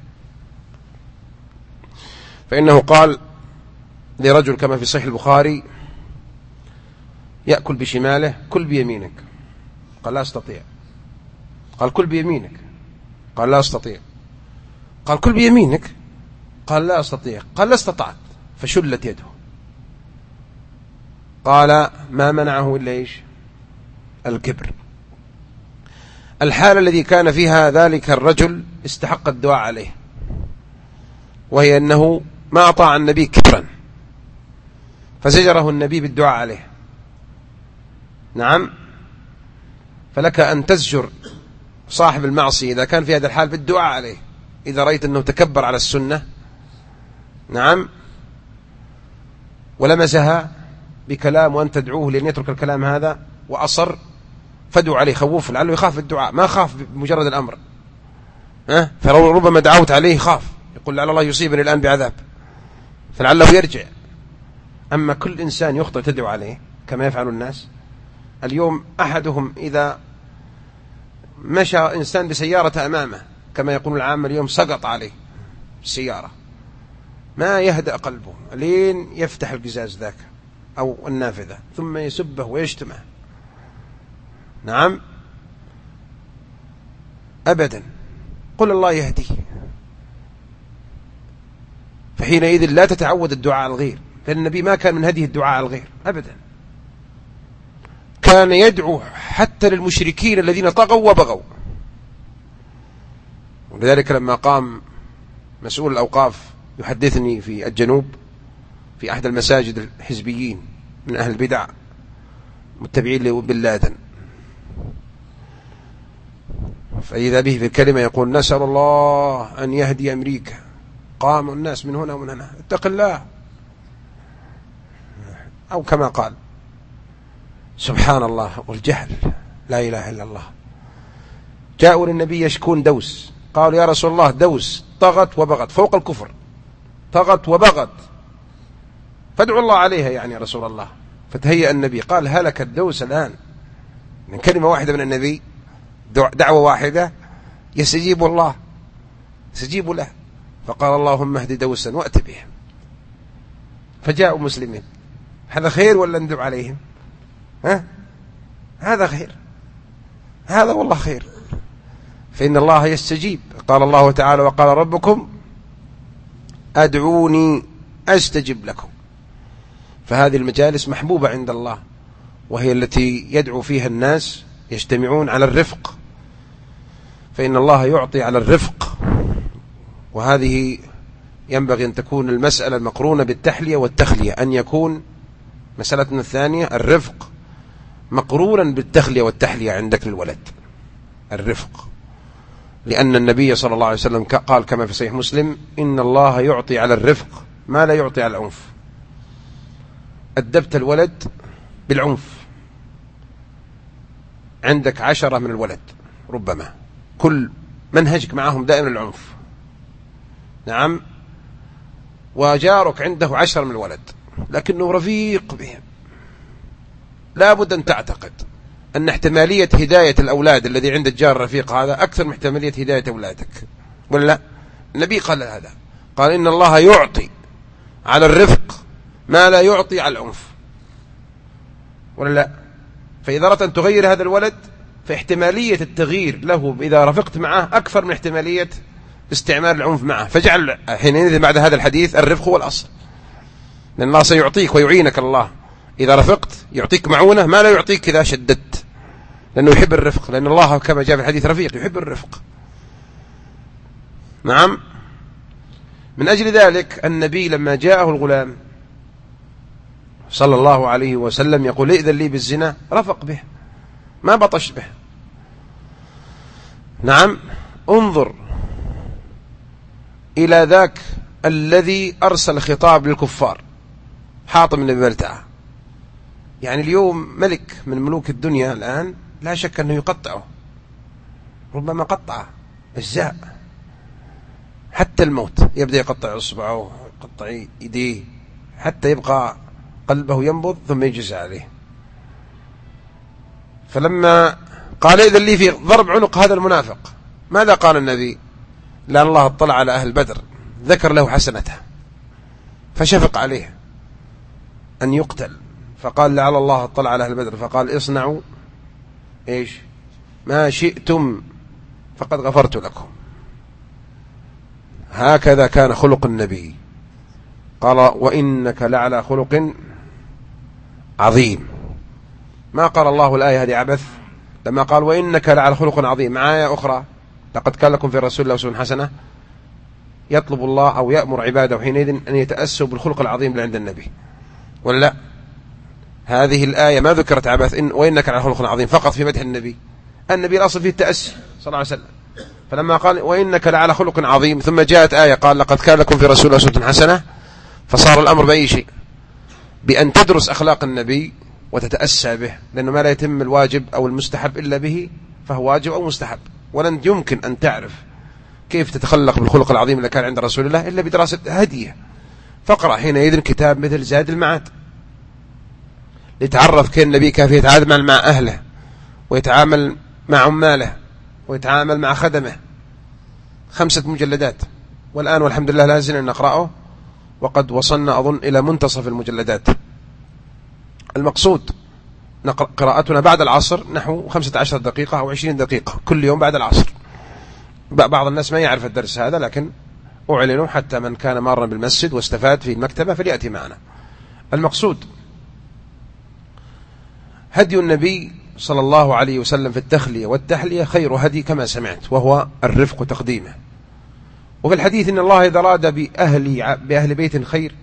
B: فإنه قال لرجل كما في صحيح البخاري: يأكل بشماله، كل بيمينك. قال: لا أستطيع. قال: كل بيمينك. قال: لا أستطيع. قال: كل بيمينك. قال: لا أستطيع. قال: لا استطعت. فشلت يده. قال: ما منعه إلا إيش؟ الكبر. الحالة الذي كان فيها ذلك الرجل استحق الدعاء عليه، وهي أنه ما أطاع النبي كبرا، فزجره النبي بالدعاء عليه. نعم، فلك أن تزجر صاحب المعصية إذا كان في هذا الحال بالدعاء عليه، إذا رأيت أنه تكبر على السنة، نعم، ولمسها بكلام وأن تدعوه لأن يترك الكلام هذا وأصر، فدعوا عليه، خوف، لعله يخاف الدعاء، ما خاف بمجرد الأمر، فربما دعوت عليه خاف، يقول: لعل الله يصيبني الآن بعذاب، فلعله يرجع. أما كل إنسان يخطئ تدعو عليه كما يفعل الناس اليوم. أحدهم إذا مشى إنسان بسيارة أمامه كما يقول العامة اليوم، سقط عليه السيارة، ما يهدأ قلبه لين يفتح القزاز ذاك أو النافذة، ثم يسبه ويشتمه. نعم، أبدا، قل الله يهديه. فحينئذ لا تتعود الدعاء على الغير، لأن النبي ما كان من هديه الدعاء على الغير أبدا، كان يدعو حتى للمشركين الذين طغوا وبغوا. ولذلك لما قام مسؤول الأوقاف يحدثني في الجنوب في أحد المساجد الحزبيين من أهل البدع متبعين لبن لادن، فإذا به في الكلمة يقول: نسأل الله أن يهدي أمريكا. قام الناس من هنا ومن هنا: اتق الله، أو كما قال. سبحان الله والجهل، لا إله إلا الله. جاءوا للنبي يشكون دوس، قالوا: يا رسول الله، دوس طغت وبغت فوق الكفر، طغت وبغت، فادعوا الله عليها يعني يا رسول الله. فتهيأ النبي قال: هلك الدوس الآن، من كلمة واحدة من النبي، دعوة واحدة، يستجيب الله، يستجيب له. فقال: اللهم اهد دوسا وأت بهم. فجاءوا مسلمين. هذا خير ولا ندعو عليهم؟ هذا خير، هذا والله خير، فإن الله يستجيب. قال الله تعالى: وقال ربكم أدعوني أستجب لكم. فهذه المجالس محبوبة عند الله، وهي التي يدعو فيها الناس يجتمعون على الرفق، فإن الله يعطي على الرفق، وهذه ينبغي أن تكون المسألة المقرونة بالتحلية والتخلية، أن يكون مسألتنا الثانية الرفق مقرونا بالتخلية والتحلية عندك للولد، الرفق، لأن النبي صلى الله عليه وسلم قال كما في صحيح مسلم: إن الله يعطي على الرفق ما لا يعطي على العنف. أدبت الولد بالعنف، عندك 10 من الولد ربما كل منهجك معهم دائما العنف، نعم، وجارك عنده 10 من الولد لكنه رفيق بهم، لا بد أن تعتقد أن احتمالية هداية الأولاد الذي عند الجار الرفيق هذا أكثر من احتمالية هداية أولادك، ولا لا؟ النبي قال هذا، قال: إن الله يعطي على الرفق ما لا يعطي على العنف، ولا لا؟ فإذا أردت أن تغير هذا الولد فاحتمالية التغيير له إذا رفقت معه أكثر من احتمالية استعمال العنف معه، فجعل حينئذ بعد هذا الحديث الرفق هو الأصل، لأن الله سيعطيك ويعينك، الله إذا رفقت يعطيك معونة ما لا يعطيك إذا شددت، لأنه يحب الرفق، لأن الله كما جاء في الحديث رفيق يحب الرفق. نعم. من أجل ذلك النبي لما جاءه الغلام صلى الله عليه وسلم يقول ائذن لي بالزنا رفق به، ما بطش به. نعم. انظر إلى ذاك الذي أرسل خطاب للكفار، حاطم بن بلتعة، يعني اليوم ملك من ملوك الدنيا الآن لا شك أنه يقطعه، ربما قطع أجزاء حتى الموت، يبدأ يقطع إصبعه يقطع يديه حتى يبقى قلبه ينبض ثم يجلس عليه. فلما قال إذن لي في ضرب عنق هذا المنافق، ماذا قال النبي؟ لأن الله اطلع على أهل بدر ذكر له حسنته فشفق عليه أن يقتل، فقال لعل الله اطلع على أهل بدر فقال اصنعوا إيش ما شئتم فقد غفرت لكم. هكذا كان خلق النبي. قال وإنك لعلى خلق عظيم. ما قال الله الآية هذه عبث، لما قال وإنك لعلى خلق عظيم مع آية أخرى لقد كان لكم في رسول الله أسوة حسنة، يطلب الله أو يأمر عباده حينئذ أن يتأسوا بالخلق العظيم اللي عند النبي، ولا لا؟ هذه الآية ما ذكرت عبث، وإنك لعلى خلق عظيم فقط في مدح النبي. النبي الأصل فيه التأسي صلى الله عليه وسلم، فلما قال وإنك لعلى خلق عظيم ثم جاءت آية قال لقد كان لكم في رسول الله أسوة حسنة، فصار الأمر بأي شيء؟ بأن تدرس أخلاق النبي وتتأسى به، لأنه ما لا يتم الواجب أو المستحب إلا به، فهو واجب أو مستحب، ولن يمكن أن تعرف كيف تتخلق بالخلق العظيم اللي كان عند رسول الله إلا بدراسة هديه. فاقرأ حينئذ كتاب مثل زاد المعاد لتعرف كيف النبي كيف يتعامل مع أهله ويتعامل مع عماله ويتعامل مع خدمه. 5 مجلدات، والآن والحمد لله لازلنا نقرأه، وقد وصلنا أظن إلى منتصف المجلدات. المقصود قراءتنا بعد العصر نحو 15 دقيقة أو 20 دقيقة كل يوم بعد العصر. بعض الناس ما يعرف الدرس هذا، لكن أعلنه حتى من كان مارا بالمسجد واستفاد في المكتبة فليأتي معنا. المقصود هدي النبي صلى الله عليه وسلم في التخلية والتحلية خير هدي كما سمعت، وهو الرفق وتقديمه. وفي الحديث إن الله إذا أراد بأهل بيت خير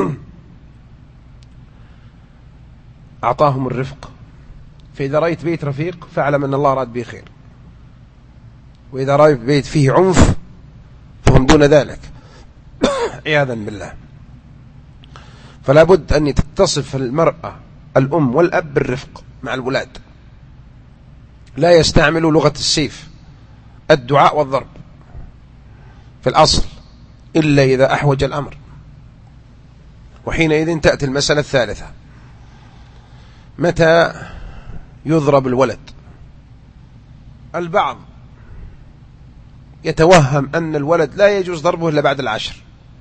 B: أعطاهم الرفق، فإذا رأيت بيت رفيق فاعلم أن الله أراد به خير، وإذا رأيت بيت فيه عنف فهم دون ذلك عياذا بالله. فلا بد أن تتصف المرأة الأم والأب بالرفق مع الولاد، لا يستعملوا لغة السيف الدعاء والضرب في الأصل إلا إذا أحوج الأمر، وحينئذ تأتي المسألة الثالثة: متى يضرب الولد؟ البعض يتوهم أن الولد لا يجوز ضربه إلا بعد 10.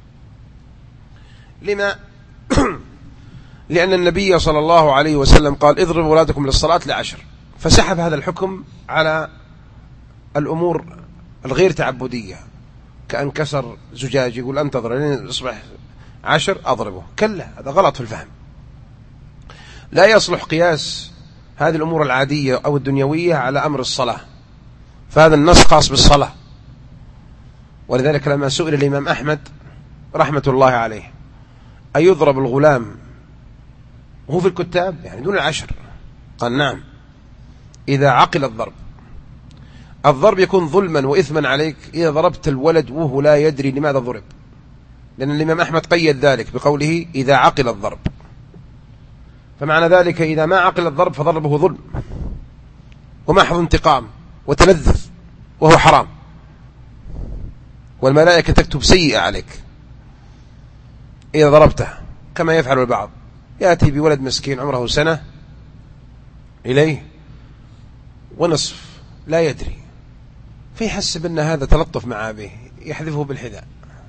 B: لما؟ لأن النبي صلى الله عليه وسلم قال اضربوا أولادكم للصلاة 10، فسحب هذا الحكم على الأمور الغير تعبدية، كأن كسر زجاج يقول انتظر لين يصبح 10 أضربه. كلا، هذا غلط في الفهم. لا يصلح قياس هذه الأمور العادية أو الدنيوية على أمر الصلاة، فهذا النص خاص بالصلاة. ولذلك لما سئل الإمام أحمد رحمة الله عليه أيضرب الغلام وهو في الكتاب يعني دون 10؟ قال نعم، إذا عقل الضرب. الضرب يكون ظلما وإثما عليك إذا ضربت الولد وهو لا يدري لماذا ضرب، لأن الإمام أحمد قيد ذلك بقوله إذا عقل الضرب، فمعنى ذلك إذا ما عقل الضرب فضربه ظلم ومحض انتقام وتلذذ وهو حرام، والملائكة تكتب سيئة عليك إذا ضربته، كما يفعل البعض، يأتي بولد مسكين عمره 1 سنة إليه ونصف لا يدري، فيحسب أن هذا تلطف مع أبيه، يحذفه بالحذاء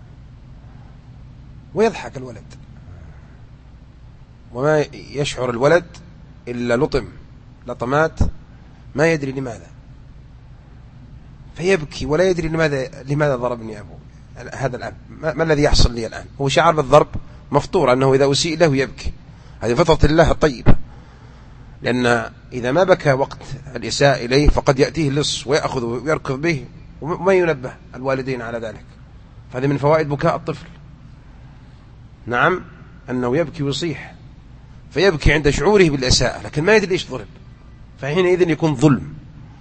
B: ويضحك الولد، وما يشعر الولد إلا لطمات ما يدري لماذا، فيبكي ولا يدري لماذا ضربني أبوه هذا الأب، ما الذي يحصل لي الآن؟ هو شعر بالضرب، مفطور أنه إذا أسيء له يبكي. هذه فطرة الله الطيبة، لأن إذا ما بكى وقت الإساءة إليه فقد يأتيه اللص ويأخذه ويركض به وما ينبه الوالدين على ذلك. فهذه من فوائد بكاء الطفل، نعم، أنه يبكي ويصيح، فيبكي عند شعوره بالإساءة لكن ما يدري إيش ضرب، فحينئذ يكون ظلم،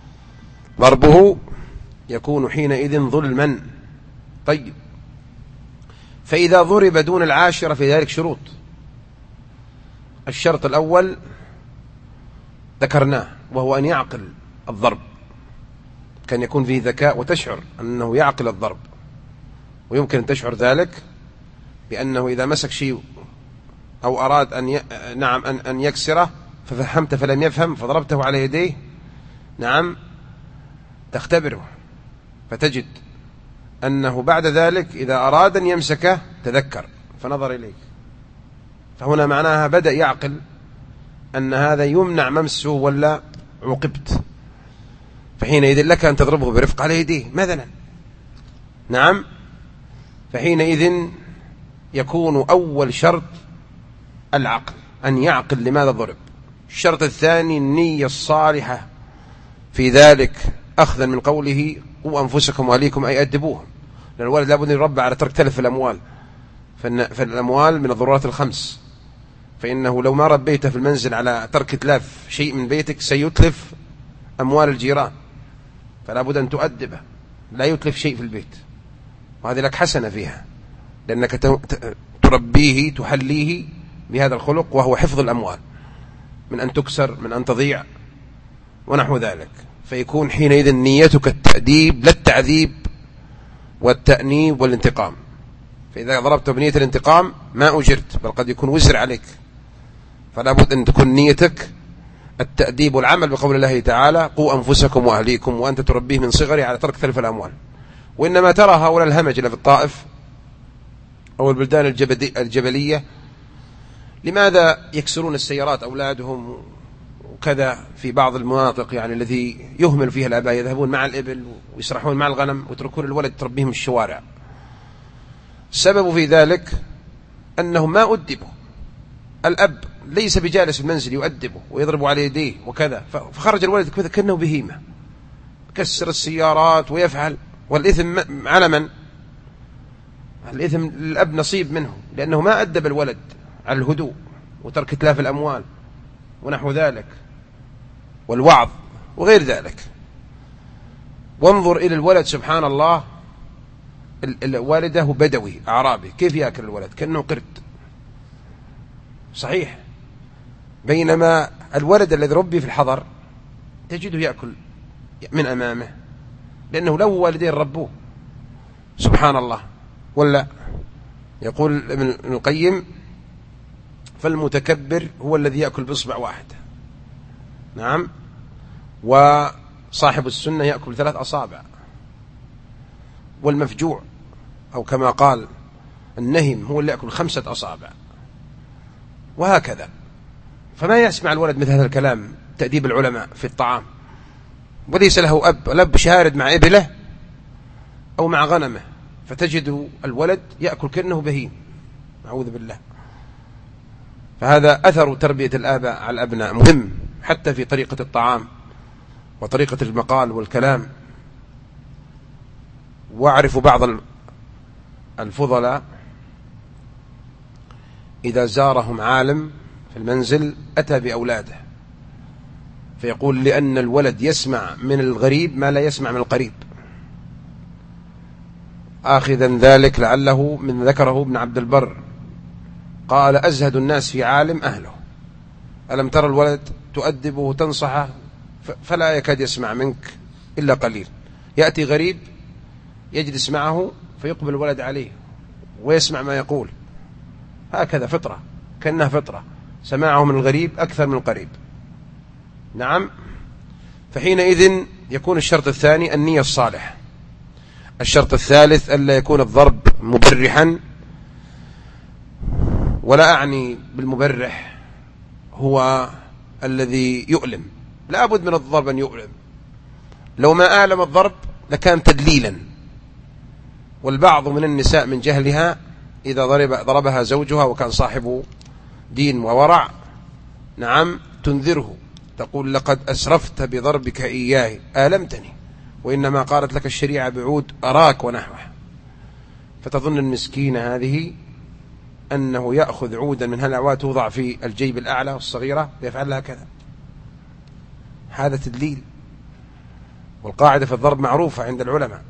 B: ضربه يكون حينئذ ظلما. طيب، فإذا ضرب دون العاشرة في ذلك شروط. الشرط الأول ذكرناه وهو أن يعقل الضرب، كان يكون فيه ذكاء وتشعر أنه يعقل الضرب، ويمكن أن تشعر ذلك بأنه إذا مسك شيء أو أراد أن يكسره ففهمت فلم يفهم فضربته على يديه، نعم، تختبره فتجد أنه بعد ذلك إذا أراد أن يمسكه تذكر فنظر إليك، فهنا معناها بدأ يعقل أن هذا يمنع ممسه ولا عوقبت، فحينئذ لك أن تضربه برفق على يديه مثلا، نعم. فحينئذ يكون أول شرط العقل، أن يعقل لماذا ضرب. الشرط الثاني النية الصالحة في ذلك، أخذا من قوله قوا أنفسكم وأهليكم، أي أدبوهم، لأن الولد لابد أن يربى على ترك تلف الأموال، فالأموال من الضرورات الخمس، فإنه لو ما ربيته في المنزل على ترك إتلاف شيء من بيتك سيتلف أموال الجيران، فلا بد أن تؤدبه لا يتلف شيء في البيت، وهذه لك حسنة فيها، لأنك تربيه تحليه بهذا الخلق، وهو حفظ الأموال من أن تكسر، من أن تضيع ونحو ذلك. فيكون حينئذ نيتك التأديب لا التعذيب والتأنيب والانتقام، فإذا ضربت بنية الانتقام ما أجرت، بل قد يكون وزر عليك، فلا بد أن تكون نيتك التأديب والعمل بقول الله تعالى قوا أنفسكم وأهليكم، وأنت تربيه من صغره على ترك تلف الأموال. وإنما ترى هؤلاء الهمجلة في الطائف أو البلدان الجبلية لماذا يكسرون السيارات أولادهم وكذا في بعض المناطق، يعني الذي يهمل فيها الآباء، يذهبون مع الإبل ويسرحون مع الغنم ويتركون الولد تربيهم الشوارع. السبب في ذلك أنهم ما أدبوا، الأب ليس بجالس في المنزل يؤدبه ويضرب على يديه وكذا، فخرج الولد كأنه بهيمة، كسر السيارات ويفعل، والإثم على من؟ الإثم للأب نصيب منه، لأنه ما أدب الولد على الهدوء وترك إتلاف الأموال ونحو ذلك والوعظ وغير ذلك. وانظر إلى الولد سبحان الله، والده بدوي أعرابي، كيف يأكل الولد؟ كأنه قرد صحيح، بينما الولد الذي ربي في الحضر تجده يأكل من أمامه، لأنه له والدين ربوه سبحان الله. ولا يقول ابن القيم فالمتكبر هو الذي يأكل بإصبع واحد، نعم، وصاحب السنة يأكل 3 أصابع، والمفجوع أو كما قال النهم هو اللي يأكل 5 أصابع، وهكذا. فما يسمع الولد مثل هذا الكلام تأديب العلماء في الطعام، وليس له أب، الأب شارد مع إبله أو مع غنمه، فتجد الولد يأكل كأنه بهيم، أعوذ بالله. فهذا أثر تربية الآباء على الأبناء مهم، حتى في طريقة الطعام وطريقة المقال والكلام. وأعرف بعض الفضلاء إذا زارهم عالم في المنزل أتى بأولاده، فيقول لأن الولد يسمع من الغريب ما لا يسمع من القريب، آخذا ذلك لعله من ذكره ابن عبد البر، قال أزهد الناس في عالم أهله، ألم ترى الولد تؤدبه وتنصحه فلا يكاد يسمع منك إلا قليل، يأتي غريب يجلس معه فيقبل الولد عليه ويسمع ما يقول، هكذا فطرة، كأنها فطرة، سماعه من الغريب أكثر من القريب، نعم. فحينئذ يكون الشرط الثاني النية الصالحة. الشرط الثالث ألا يكون الضرب مبرحا، ولا أعني بالمبرح هو الذي يؤلم، لا بد من الضرب أن يؤلم. لو ما آلم الضرب لكان تدليلا. والبعض من النساء من جهلها إذا ضربها زوجها وكان صاحب دين وورع، نعم، تنذره، تقول لقد أسرفت بضربك إياه، آلمتني، وإنما قالت لك الشريعة بعود أراك ونحوه. فتظن المسكينة هذه أنه يأخذ عودا من هالأعواد توضع في الجيب الأعلى والصغيرة ويفعل لها كذا. هذا تدليل. والقاعدة في الضرب معروفة عند العلماء،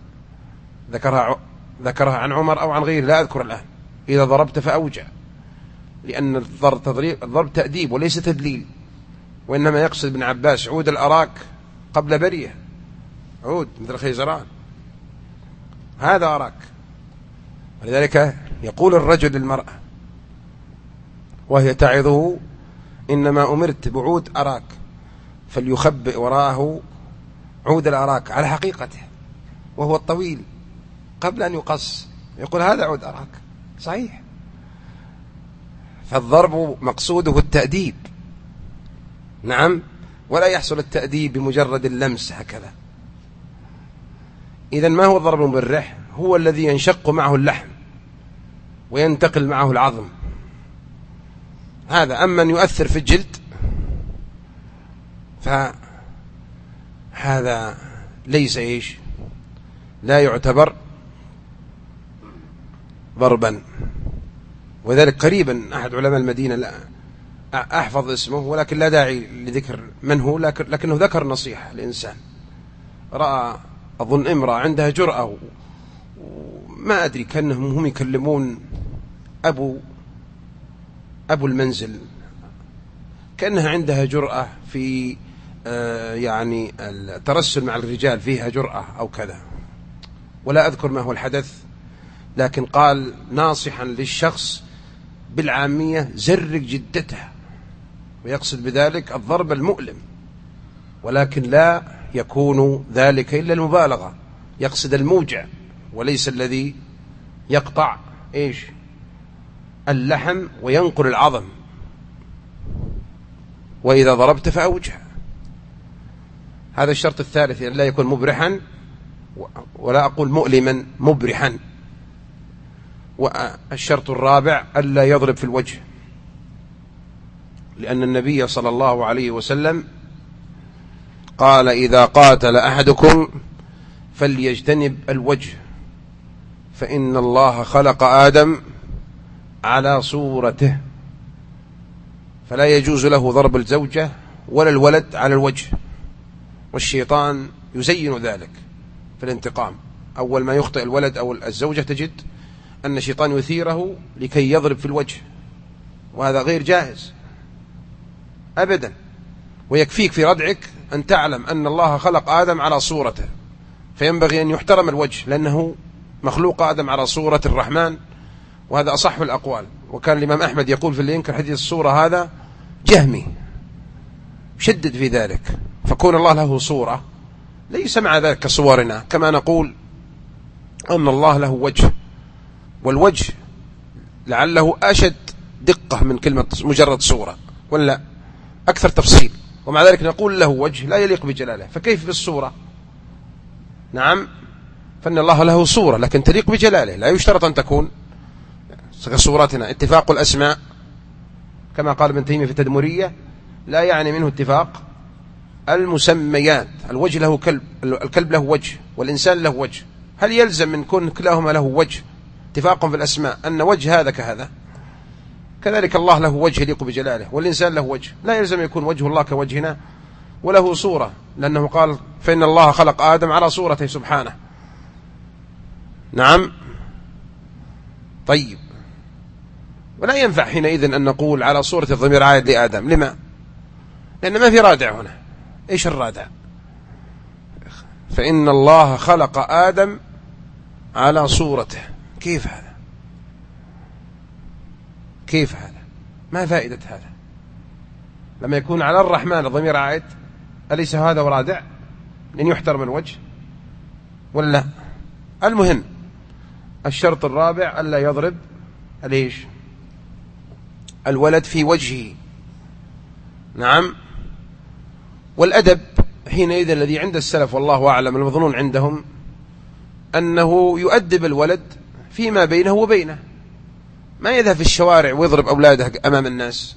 B: ذكرها عن عمر أو عن غيره لا أذكر الآن: إذا ضربت فأوجع، لأن الضرب تأديب وليس تدليل. وإنما يقصد ابن عباس عود الأراك قبل بريه، عود مثل خيزران، هذا أراك. ولذلك يقول الرجل للمرأة وهي تعظه: إنما أمرت بعود أراك، فليخبئ وراءه عود الأراك على حقيقته وهو الطويل قبل أن يقص، يقول هذا عود أراك صحيح. فالضرب مقصوده التأديب، نعم، ولا يحصل التأديب بمجرد اللمس هكذا. إذن ما هو الضرب المبرح؟ هو الذي ينشق معه اللحم وينتقل معه العظم، هذا. أما أن يؤثر في الجلد فهذا ليس لا يعتبر ضربا. وذلك قريبا أحد علماء المدينة، لا أحفظ اسمه ولكن لا داعي لذكر من هو، لكنه ذكر نصيحة لإنسان رأى أظن امرأة عندها جرأة، ما أدري كأنهم هم يكلمون أبو المنزل، كأنها عندها جرأة في يعني الترسل مع الرجال، فيها جرأة أو كذا، ولا أذكر ما هو الحدث. لكن قال ناصحا للشخص بالعامية: زرق جدتها، ويقصد بذلك الضرب المؤلم، ولكن لا يكون ذلك إلا المبالغة، يقصد الموجع وليس الذي يقطع اللحم وينقل العظم. وإذا ضربت فأوجع. هذا الشرط الثالث، أن لا يكون مبرحا، ولا أقول مؤلما، مبرحا. والشرط الرابع ألا يضرب في الوجه، لأن النبي صلى الله عليه وسلم قال: إذا قاتل أحدكم فليجتنب الوجه، فإن الله خلق آدم على صورته، فلا يجوز له ضرب الزوجة ولا الولد على الوجه. والشيطان يزين ذلك في الانتقام. أول ما يخطئ الولد أو الزوجة تجد أن الشيطان يثيره لكي يضرب في الوجه، وهذا غير جائز أبدا. ويكفيك في ردعك أن تعلم أن الله خلق آدم على صورته، فينبغي أن يحترم الوجه، لأنه مخلوق آدم على صورة الرحمن، وهذا أصح الأقوال. وكان الإمام أحمد يقول في اللي ينكر حديث الصورة هذا جهمي، شدد في ذلك. فكون الله له صورة ليس مع ذلك كصورنا، كما نقول أن الله له وجه، والوجه لعله أشد دقة من كلمة مجرد صورة، ولا أكثر تفصيل. ومع ذلك نقول له وجه لا يليق بجلاله، فكيف بالصورة؟ نعم، فإن الله له صورة لكن تليق بجلاله، لا يشترط أن تكون كصورتنا. اتفاق الأسماء كما قال ابن تيمية في التدمرية لا يعني منه اتفاق المسميات. الوجه له كلب، الكلب له وجه، والإنسان له وجه. هل يلزم من كون كلاهما له وجه اتفاق في الأسماء أن وجه هذا كهذا؟ كذلك الله له وجه يليق بجلاله، والإنسان له وجه، لا يلزم يكون وجه الله كوجهنا وله صورة، لأنه قال: فإن الله خلق آدم على صورته سبحانه. نعم. طيب، ولا ينفع حينئذ أن نقول على صورة الضمير عائد لآدم. لما؟ لأن ما في رادع هنا. إيش الرادع؟ فإن الله خلق آدم على صورته. كيف هذا؟ كيف هذا؟ ما فائدة هذا؟ لما يكون على الرحمن الضمير عائد، أليس هذا رادع لأن يحترم الوجه ولا؟ المهم الشرط الرابع ألا يضرب الولد في وجهه. نعم. والأدب حينئذ الذي عند السلف والله أعلم المظنون عندهم أنه يؤدب الولد فيما بينه وبينه، ما يذهب في الشوارع ويضرب أولاده أمام الناس،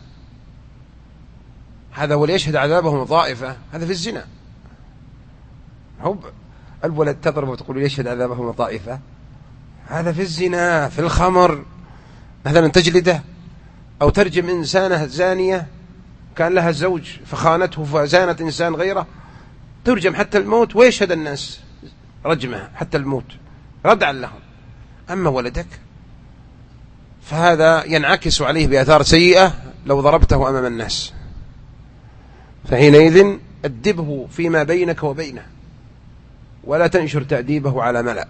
B: هذا وليشهد عذابهم ضائفة، هذا في الزنا. هو الولد تضرب وتقول يشهد عذابهم ضائفة، هذا في الزنا. في الخمر مثلا تجلده، أو ترجم إنسانة زانية كان لها زوج فخانته فزانت إنسان غيره، ترجم حتى الموت ويشهد الناس رجمها حتى الموت ردعا لهم. أما ولدك فهذا ينعكس عليه بآثار سيئة لو ضربته أمام الناس، فحينئذ أدبه فيما بينك وبينه، ولا تنشر تأديبه على ملأ.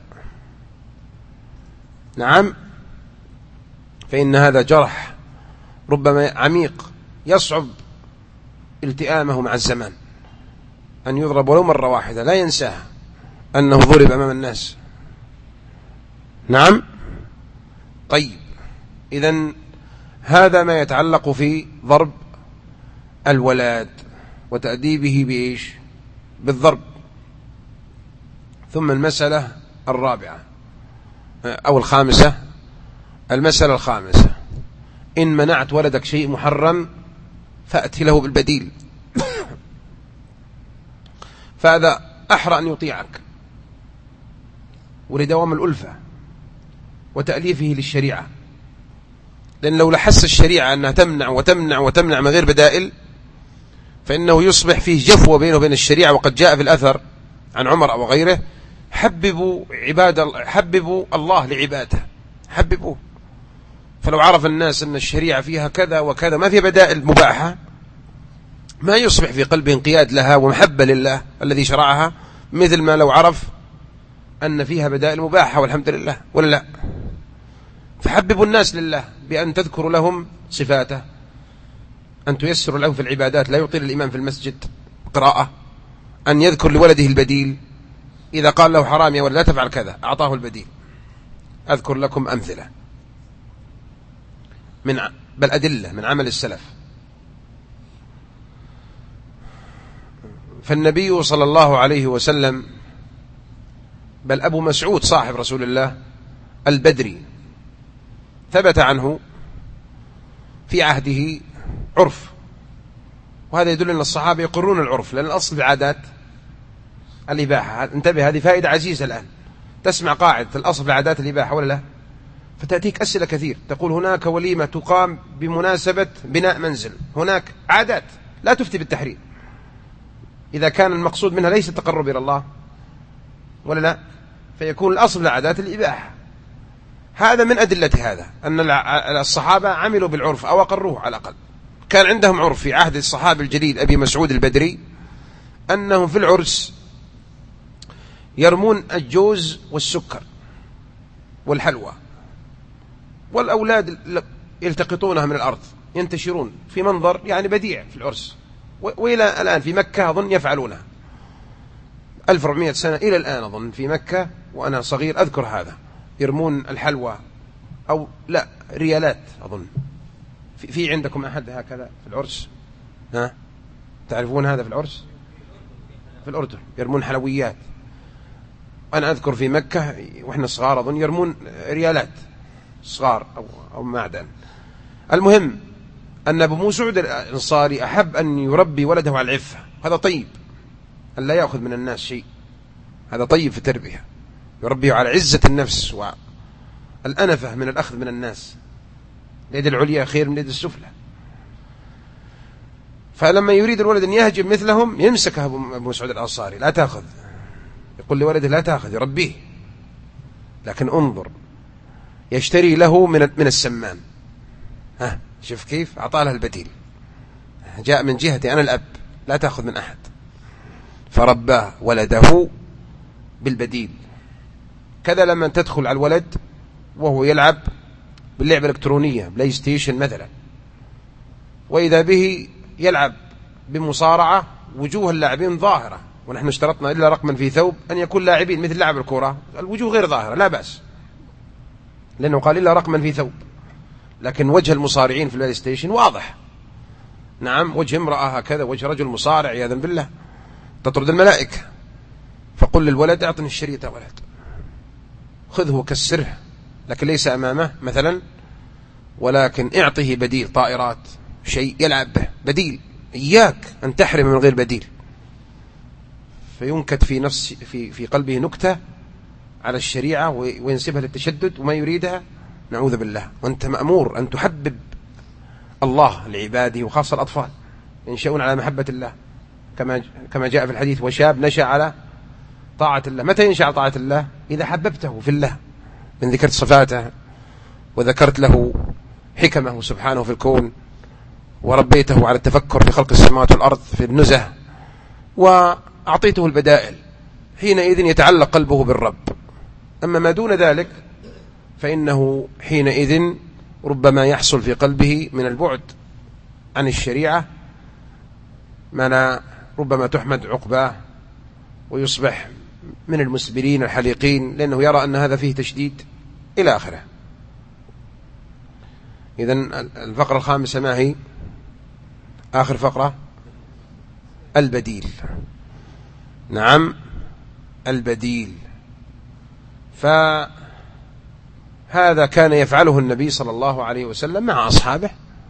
B: نعم، فإن هذا جرح ربما عميق يصعب التئامه مع الزمان، أن يضرب ولو مرة واحدة لا ينساها أنه ضرب أمام الناس. نعم. طيب، إذن هذا ما يتعلق في ضرب الولد وتأديبه بإيش؟ بالضرب. ثم المسألة الرابعة أو الخامسة، المسألة الخامسة: إن منعت ولدك شيء محرم فأتي له بالبديل، فهذا أحرى أن يطيعك ولدوام الألفة وتأليفه للشريعة، لأن لو لحس الشريعة أنها تمنع وتمنع وتمنع من غير بدائل فإنه يصبح فيه جفوة بينه وبين الشريعة. وقد جاء في الأثر عن عمر أو غيره: حببوا الله لعباده، حببوه. فلو عرف الناس أن الشريعة فيها كذا وكذا ما فيها بدائل مباحة، ما يصبح في قلبه انقياد لها ومحبة لله الذي شرعها، مثل ما لو عرف أن فيها بدائل مباحة والحمد لله، ولا لا؟ فحببوا الناس لله بأن تذكروا لهم صفاته، أن تيسروا لهم في العبادات، لا يطيل الإمام في المسجد قراءة، أن يذكر لولده البديل، إذا قال له حرام يا ولد لا تفعل كذا أعطاه البديل. أذكر لكم أمثلة بل أدلة من عمل السلف. فالنبي صلى الله عليه وسلم، بل أبو مسعود صاحب رسول الله البدري، ثبت عنه في عهده عرف، وهذا يدل أن الصحابة يقرون العرف، لأن الأصل في عادات الإباحة. انتبه، هذه فائدة عزيزة الآن. تسمع قاعدة الأصل في عادات الإباحة ولا لا؟ فتأتيك أسئلة كثير، تقول هناك وليمة تقام بمناسبة بناء منزل، هناك عادات لا تفتي بالتحريم إذا كان المقصود منها ليس التقرب إلى الله، ولا لا؟ فيكون الأصل في العادات الإباحة. هذا من أدلة هذا أن الصحابة عملوا بالعرف أو أقروه على الأقل. كان عندهم عرف في عهد الصحابي الجليل أبي مسعود البدري أنهم في العرس يرمون الجوز والسكر والحلوى، والأولاد يلتقطونها من الأرض ينتشرون في منظر يعني بديع في العرس، وإلى الآن في مكة أظن يفعلونها 1400 سنة إلى الآن أظن في مكة، وأنا صغير أذكر هذا، يرمون الحلوى أو لا ريالات أظن. في عندكم أحد هكذا في العرس؟ ها، تعرفون هذا في العرس؟ في الأردن يرمون حلويات. أنا أذكر في مكة وإحنا صغار أظن يرمون ريالات صغار أو معدن. المهم أن أبو مسعود الأنصاري أحب أن يربي ولده على العفة، هذا طيب، أن لا يأخذ من الناس شيء، هذا طيب في التربية، يربيه على عزة النفس والأنفة من الأخذ من الناس، اليد العليا خير من اليد السفلى. فلما يريد الولد أن يهجم مثلهم يمسكه أبو مسعود الأنصاري، لا تأخذ، يقول لولده لا تأخذ، يربيه، لكن انظر يشتري له من السمان. ها، شوف كيف أعطاه له البديل، جاء من جهتي أنا الأب، لا تأخذ من أحد، فرباه ولده بالبديل. كذا لما تدخل على الولد وهو يلعب باللعبة الإلكترونية بلاي ستيشن مثلا، وإذا به يلعب بمصارعة، وجوه اللاعبين ظاهرة، ونحن اشترطنا إلا رقما في ثوب أن يكون لاعبين مثل لاعب الكرة، الوجوه غير ظاهرة لا بأس، لأنه قال إلا رقما في ثوب، لكن وجه المصارعين في البلاي ستيشن واضح. نعم، وجه امرأة هكذا، وجه رجل مصارع عياذا بالله، تطرد الملائكة. فقل للولد أعطني الشريط يا ولد، خذه وكسره، لكن ليس أمامه مثلا، ولكن اعطه بديل، طائرات، شيء يلعب به، بديل. إياك أن تحرم من غير بديل، فينكت في قلبه نكتة على الشريعة وينسبها للتشدد وما يريدها، نعوذ بالله. وأنت مأمور أن تحبب الله لعباده وخاصة الأطفال، ينشأون على محبة الله كما جاء في الحديث: وشاب نشأ على طاعة الله. متى ينشأ على طاعة الله؟ إذا حببته في الله، من ذكرت صفاته وذكرت له حكمه سبحانه في الكون، وربيته على التفكر في خلق السماوات والأرض في النزه، وأعطيته البدائل، حينئذ يتعلق قلبه بالرب. أما ما دون ذلك فإنه حينئذ ربما يحصل في قلبه من البعد عن الشريعة ما لا ربما تحمد عقباه، ويصبح من المسبلين الحليقين، لأنه يرى أن هذا فيه تشديد إلى آخره. إذن الفقرة الخامسة ما هي؟ آخر فقرة، البديل. نعم، البديل. فهذا كان يفعله النبي صلى الله عليه وسلم مع أصحابه،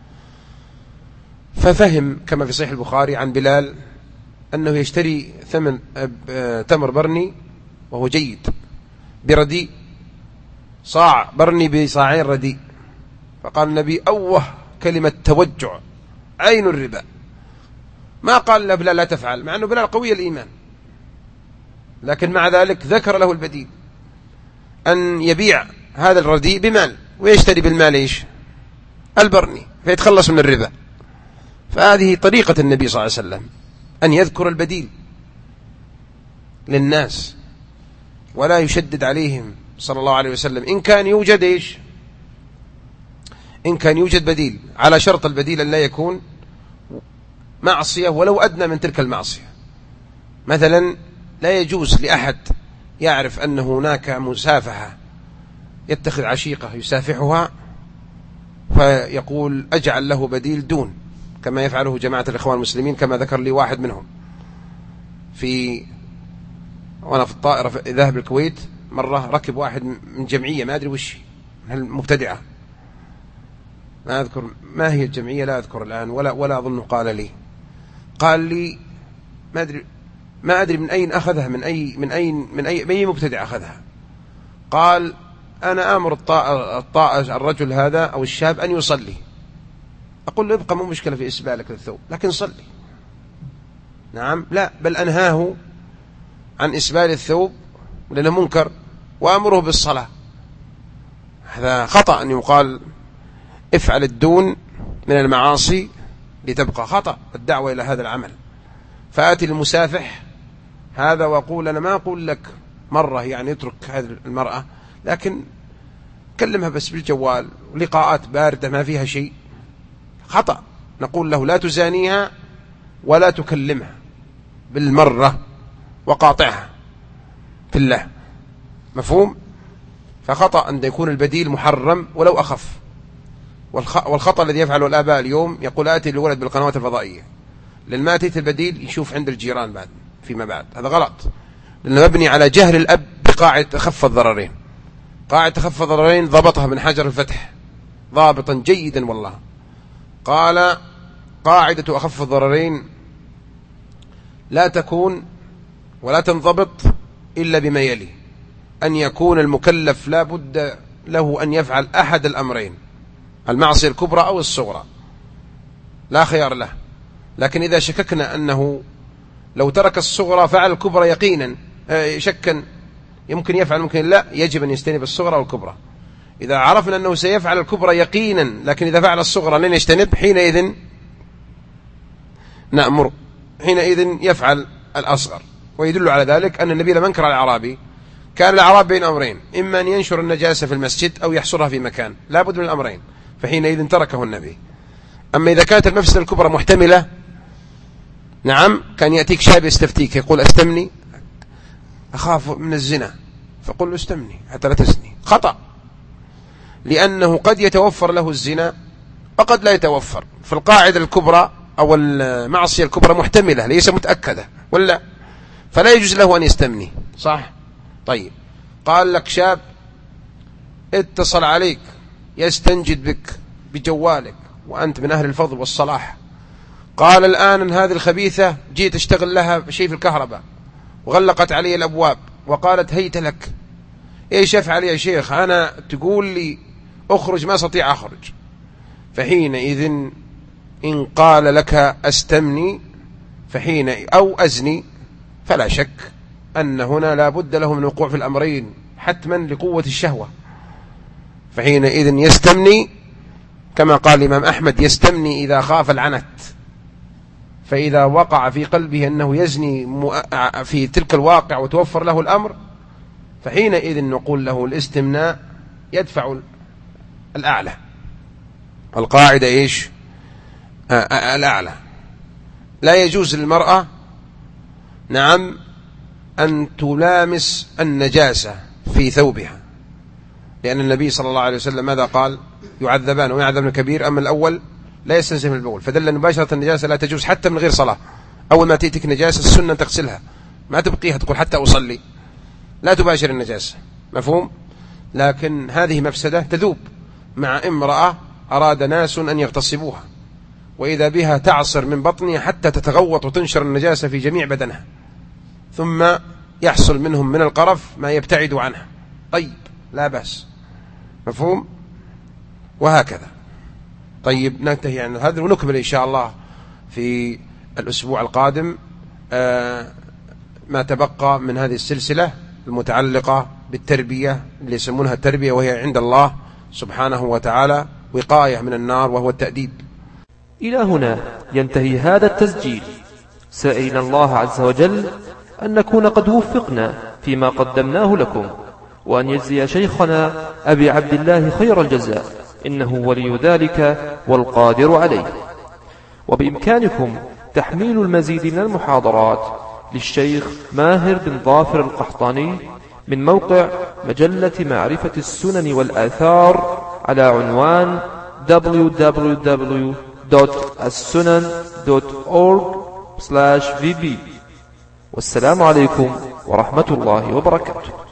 B: ففهم كما في صحيح البخاري عن بلال أنه يشتري تمر برني وهو جيد برديء، صاع برني بصاعين رديء. فقال النبي: أوه كلمة توجع، عين الربا. ما قال له بلال لا تفعل، مع أنه بلال قوي الإيمان، لكن مع ذلك ذكر له البديل، أن يبيع هذا الرديء بمال ويشتري بالمال إيش؟ البرني، فيتخلص من الربا. فهذه طريقة النبي صلى الله عليه وسلم، أن يذكر البديل للناس ولا يشدد عليهم صلى الله عليه وسلم. إن كان يوجد إيش؟ إن كان يوجد بديل، على شرط البديل أن لا يكون معصية ولو أدنى من تلك المعصية. مثلا لا يجوز لأحد يعرف أن هناك مسافحة يتخذ عشيقة يسافحها فيقول أجعل له بديل دون، كما يفعله جماعة الإخوان المسلمين، كما ذكر لي واحد منهم وأنا في الطائرة في ذهب الكويت مرة، ركب واحد من جمعية ما أدري وش، المبتدعة، ما أذكر ما هي الجمعية، لا أذكر الآن ولا أظن قال لي ما أدري من أين أخذها، من أي مبتدع أخذها. قال: أنا آمر الرجل هذا أو الشاب أن يصلي. أقول له: ابقى، مو مشكلة في إسبالك للثوب، لكن صلي. نعم، لا، بل أنهاه عن إسبال الثوب لأنه منكر، وأمره بالصلاة. هذا خطأ أن يقال افعل الدون من المعاصي لتبقى، خطأ الدعوة إلى هذا العمل. فآتي المسافح هذا وأقول: أنا ما أقول لك مرة يعني اترك هذه المرأة، لكن كلمها بس بالجوال، ولقاءات باردة ما فيها شيء، خطأ. نقول له: لا تزانيها ولا تكلمها بالمرة، وقاطعها في الله. مفهوم؟ فخطأ أن يكون البديل محرم ولو أخف. والخطأ الذي يفعله الآباء اليوم، يقول آتي الولد بالقنوات الفضائية، لأن ما أتيت البديل يشوف عند الجيران فيما بعد. هذا غلط، لأنه مبني على جهل الأب بقاعدة أخف الضررين. قاعدة أخف الضررين ضبطها من حجر الفتح ضابطا جيدا والله. قال: قاعدة أخف الضررين لا تكون ولا تنضبط إلا بما يلي: أن يكون المكلف لا بد له أن يفعل أحد الأمرين، المعصية الكبرى أو الصغرى، لا خيار له. لكن إذا شككنا أنه لو ترك الصغرى فعل الكبرى يقينا، شكا يمكن يفعل ممكن لا، يجب أن يجتنب الصغرى والكبرى. إذا عرفنا أنه سيفعل الكبرى يقينا، لكن إذا فعل الصغرى لن يجتنب، حينئذ نأمر، حينئذ يفعل الأصغر. ويدل على ذلك أن النبي لما انكر على الأعرابي، كان الأعرابي بين أمرين: إما أن ينشر النجاسة في المسجد أو يحصرها في مكان، لا بد من الأمرين، فحينئذ تركه النبي. أما إذا كانت المفسدة الكبرى محتملة، نعم، كان يأتيك شاب يستفتيك يقول: أستمني، أخاف من الزنا، فقل له: استمني حتى لا تزني. خطأ، لأنه قد يتوفر له الزنا وقد لا يتوفر. فالقاعدة الكبرى أو المعصية الكبرى محتملة ليس متأكدة، ولا فلا يجوز له أن يستمني. صح؟ طيب، قال لك شاب اتصل عليك يستنجد بك بجوالك وأنت من أهل الفضل والصلاح، قال الآن إن هذه الخبيثة جيت اشتغل لها شيء في الكهرباء وغلقت علي الأبواب وقالت هيت لك، ايش افعل يا شيخ؟ أنا تقول لي اخرج ما استطيع أخرج. فحينئذ إن قال لك استمني أو أزني، فلا شك أن هنا لا بد له من وقوع في الأمرين حتما لقوة الشهوة. فحينئذ يستمني كما قال الإمام أحمد: يستمني إذا خاف العنت. فإذا وقع في قلبه أنه يزني في تلك الواقع وتوفر له الأمر، فحينئذ نقول له الاستمناء يدفع الأعلى. القاعدة إيش؟ الأعلى. لا يجوز للمرأة نعم أن تلامس النجاسة في ثوبها، لأن النبي صلى الله عليه وسلم ماذا قال؟ يعذبان ويعذبن كبير، أما الأول لا يستنزف من البول. فدل مباشرة النجاسة لا تجوز حتى من غير صلاة. أول ما تأتيك نجاسة السنة تغسلها، ما تبقيها تقول حتى أصلي، لا تباشر النجاسة. مفهوم؟ لكن هذه مفسدة تذوب مع امرأة أراد ناس أن يغتصبوها، وإذا بها تعصر من بطنها حتى تتغوط وتنشر النجاسة في جميع بدنها، ثم يحصل منهم من القرف ما يبتعد عنها. طيب، لا بأس. مفهوم؟ وهكذا. طيب، ننتهي عن هذا ونكمل إن شاء الله في الأسبوع القادم ما تبقى من هذه السلسلة المتعلقة بالتربية اللي يسمونها التربية، وهي عند الله سبحانه وتعالى وقاية من النار، وهو التأديب.
A: إلى هنا ينتهي هذا التسجيل، سائلنا الله عز وجل أن نكون قد وفقنا فيما قدمناه لكم، وأن يجزي شيخنا أبي عبد الله خير الجزاء، إنه ولي ذلك والقادر عليه. وبإمكانكم تحميل المزيد من المحاضرات للشيخ ماهر بن ظافر القحطاني من موقع مجلة معرفة السنن والآثار على عنوان www.assunan.org/vb. والسلام عليكم ورحمة الله وبركاته.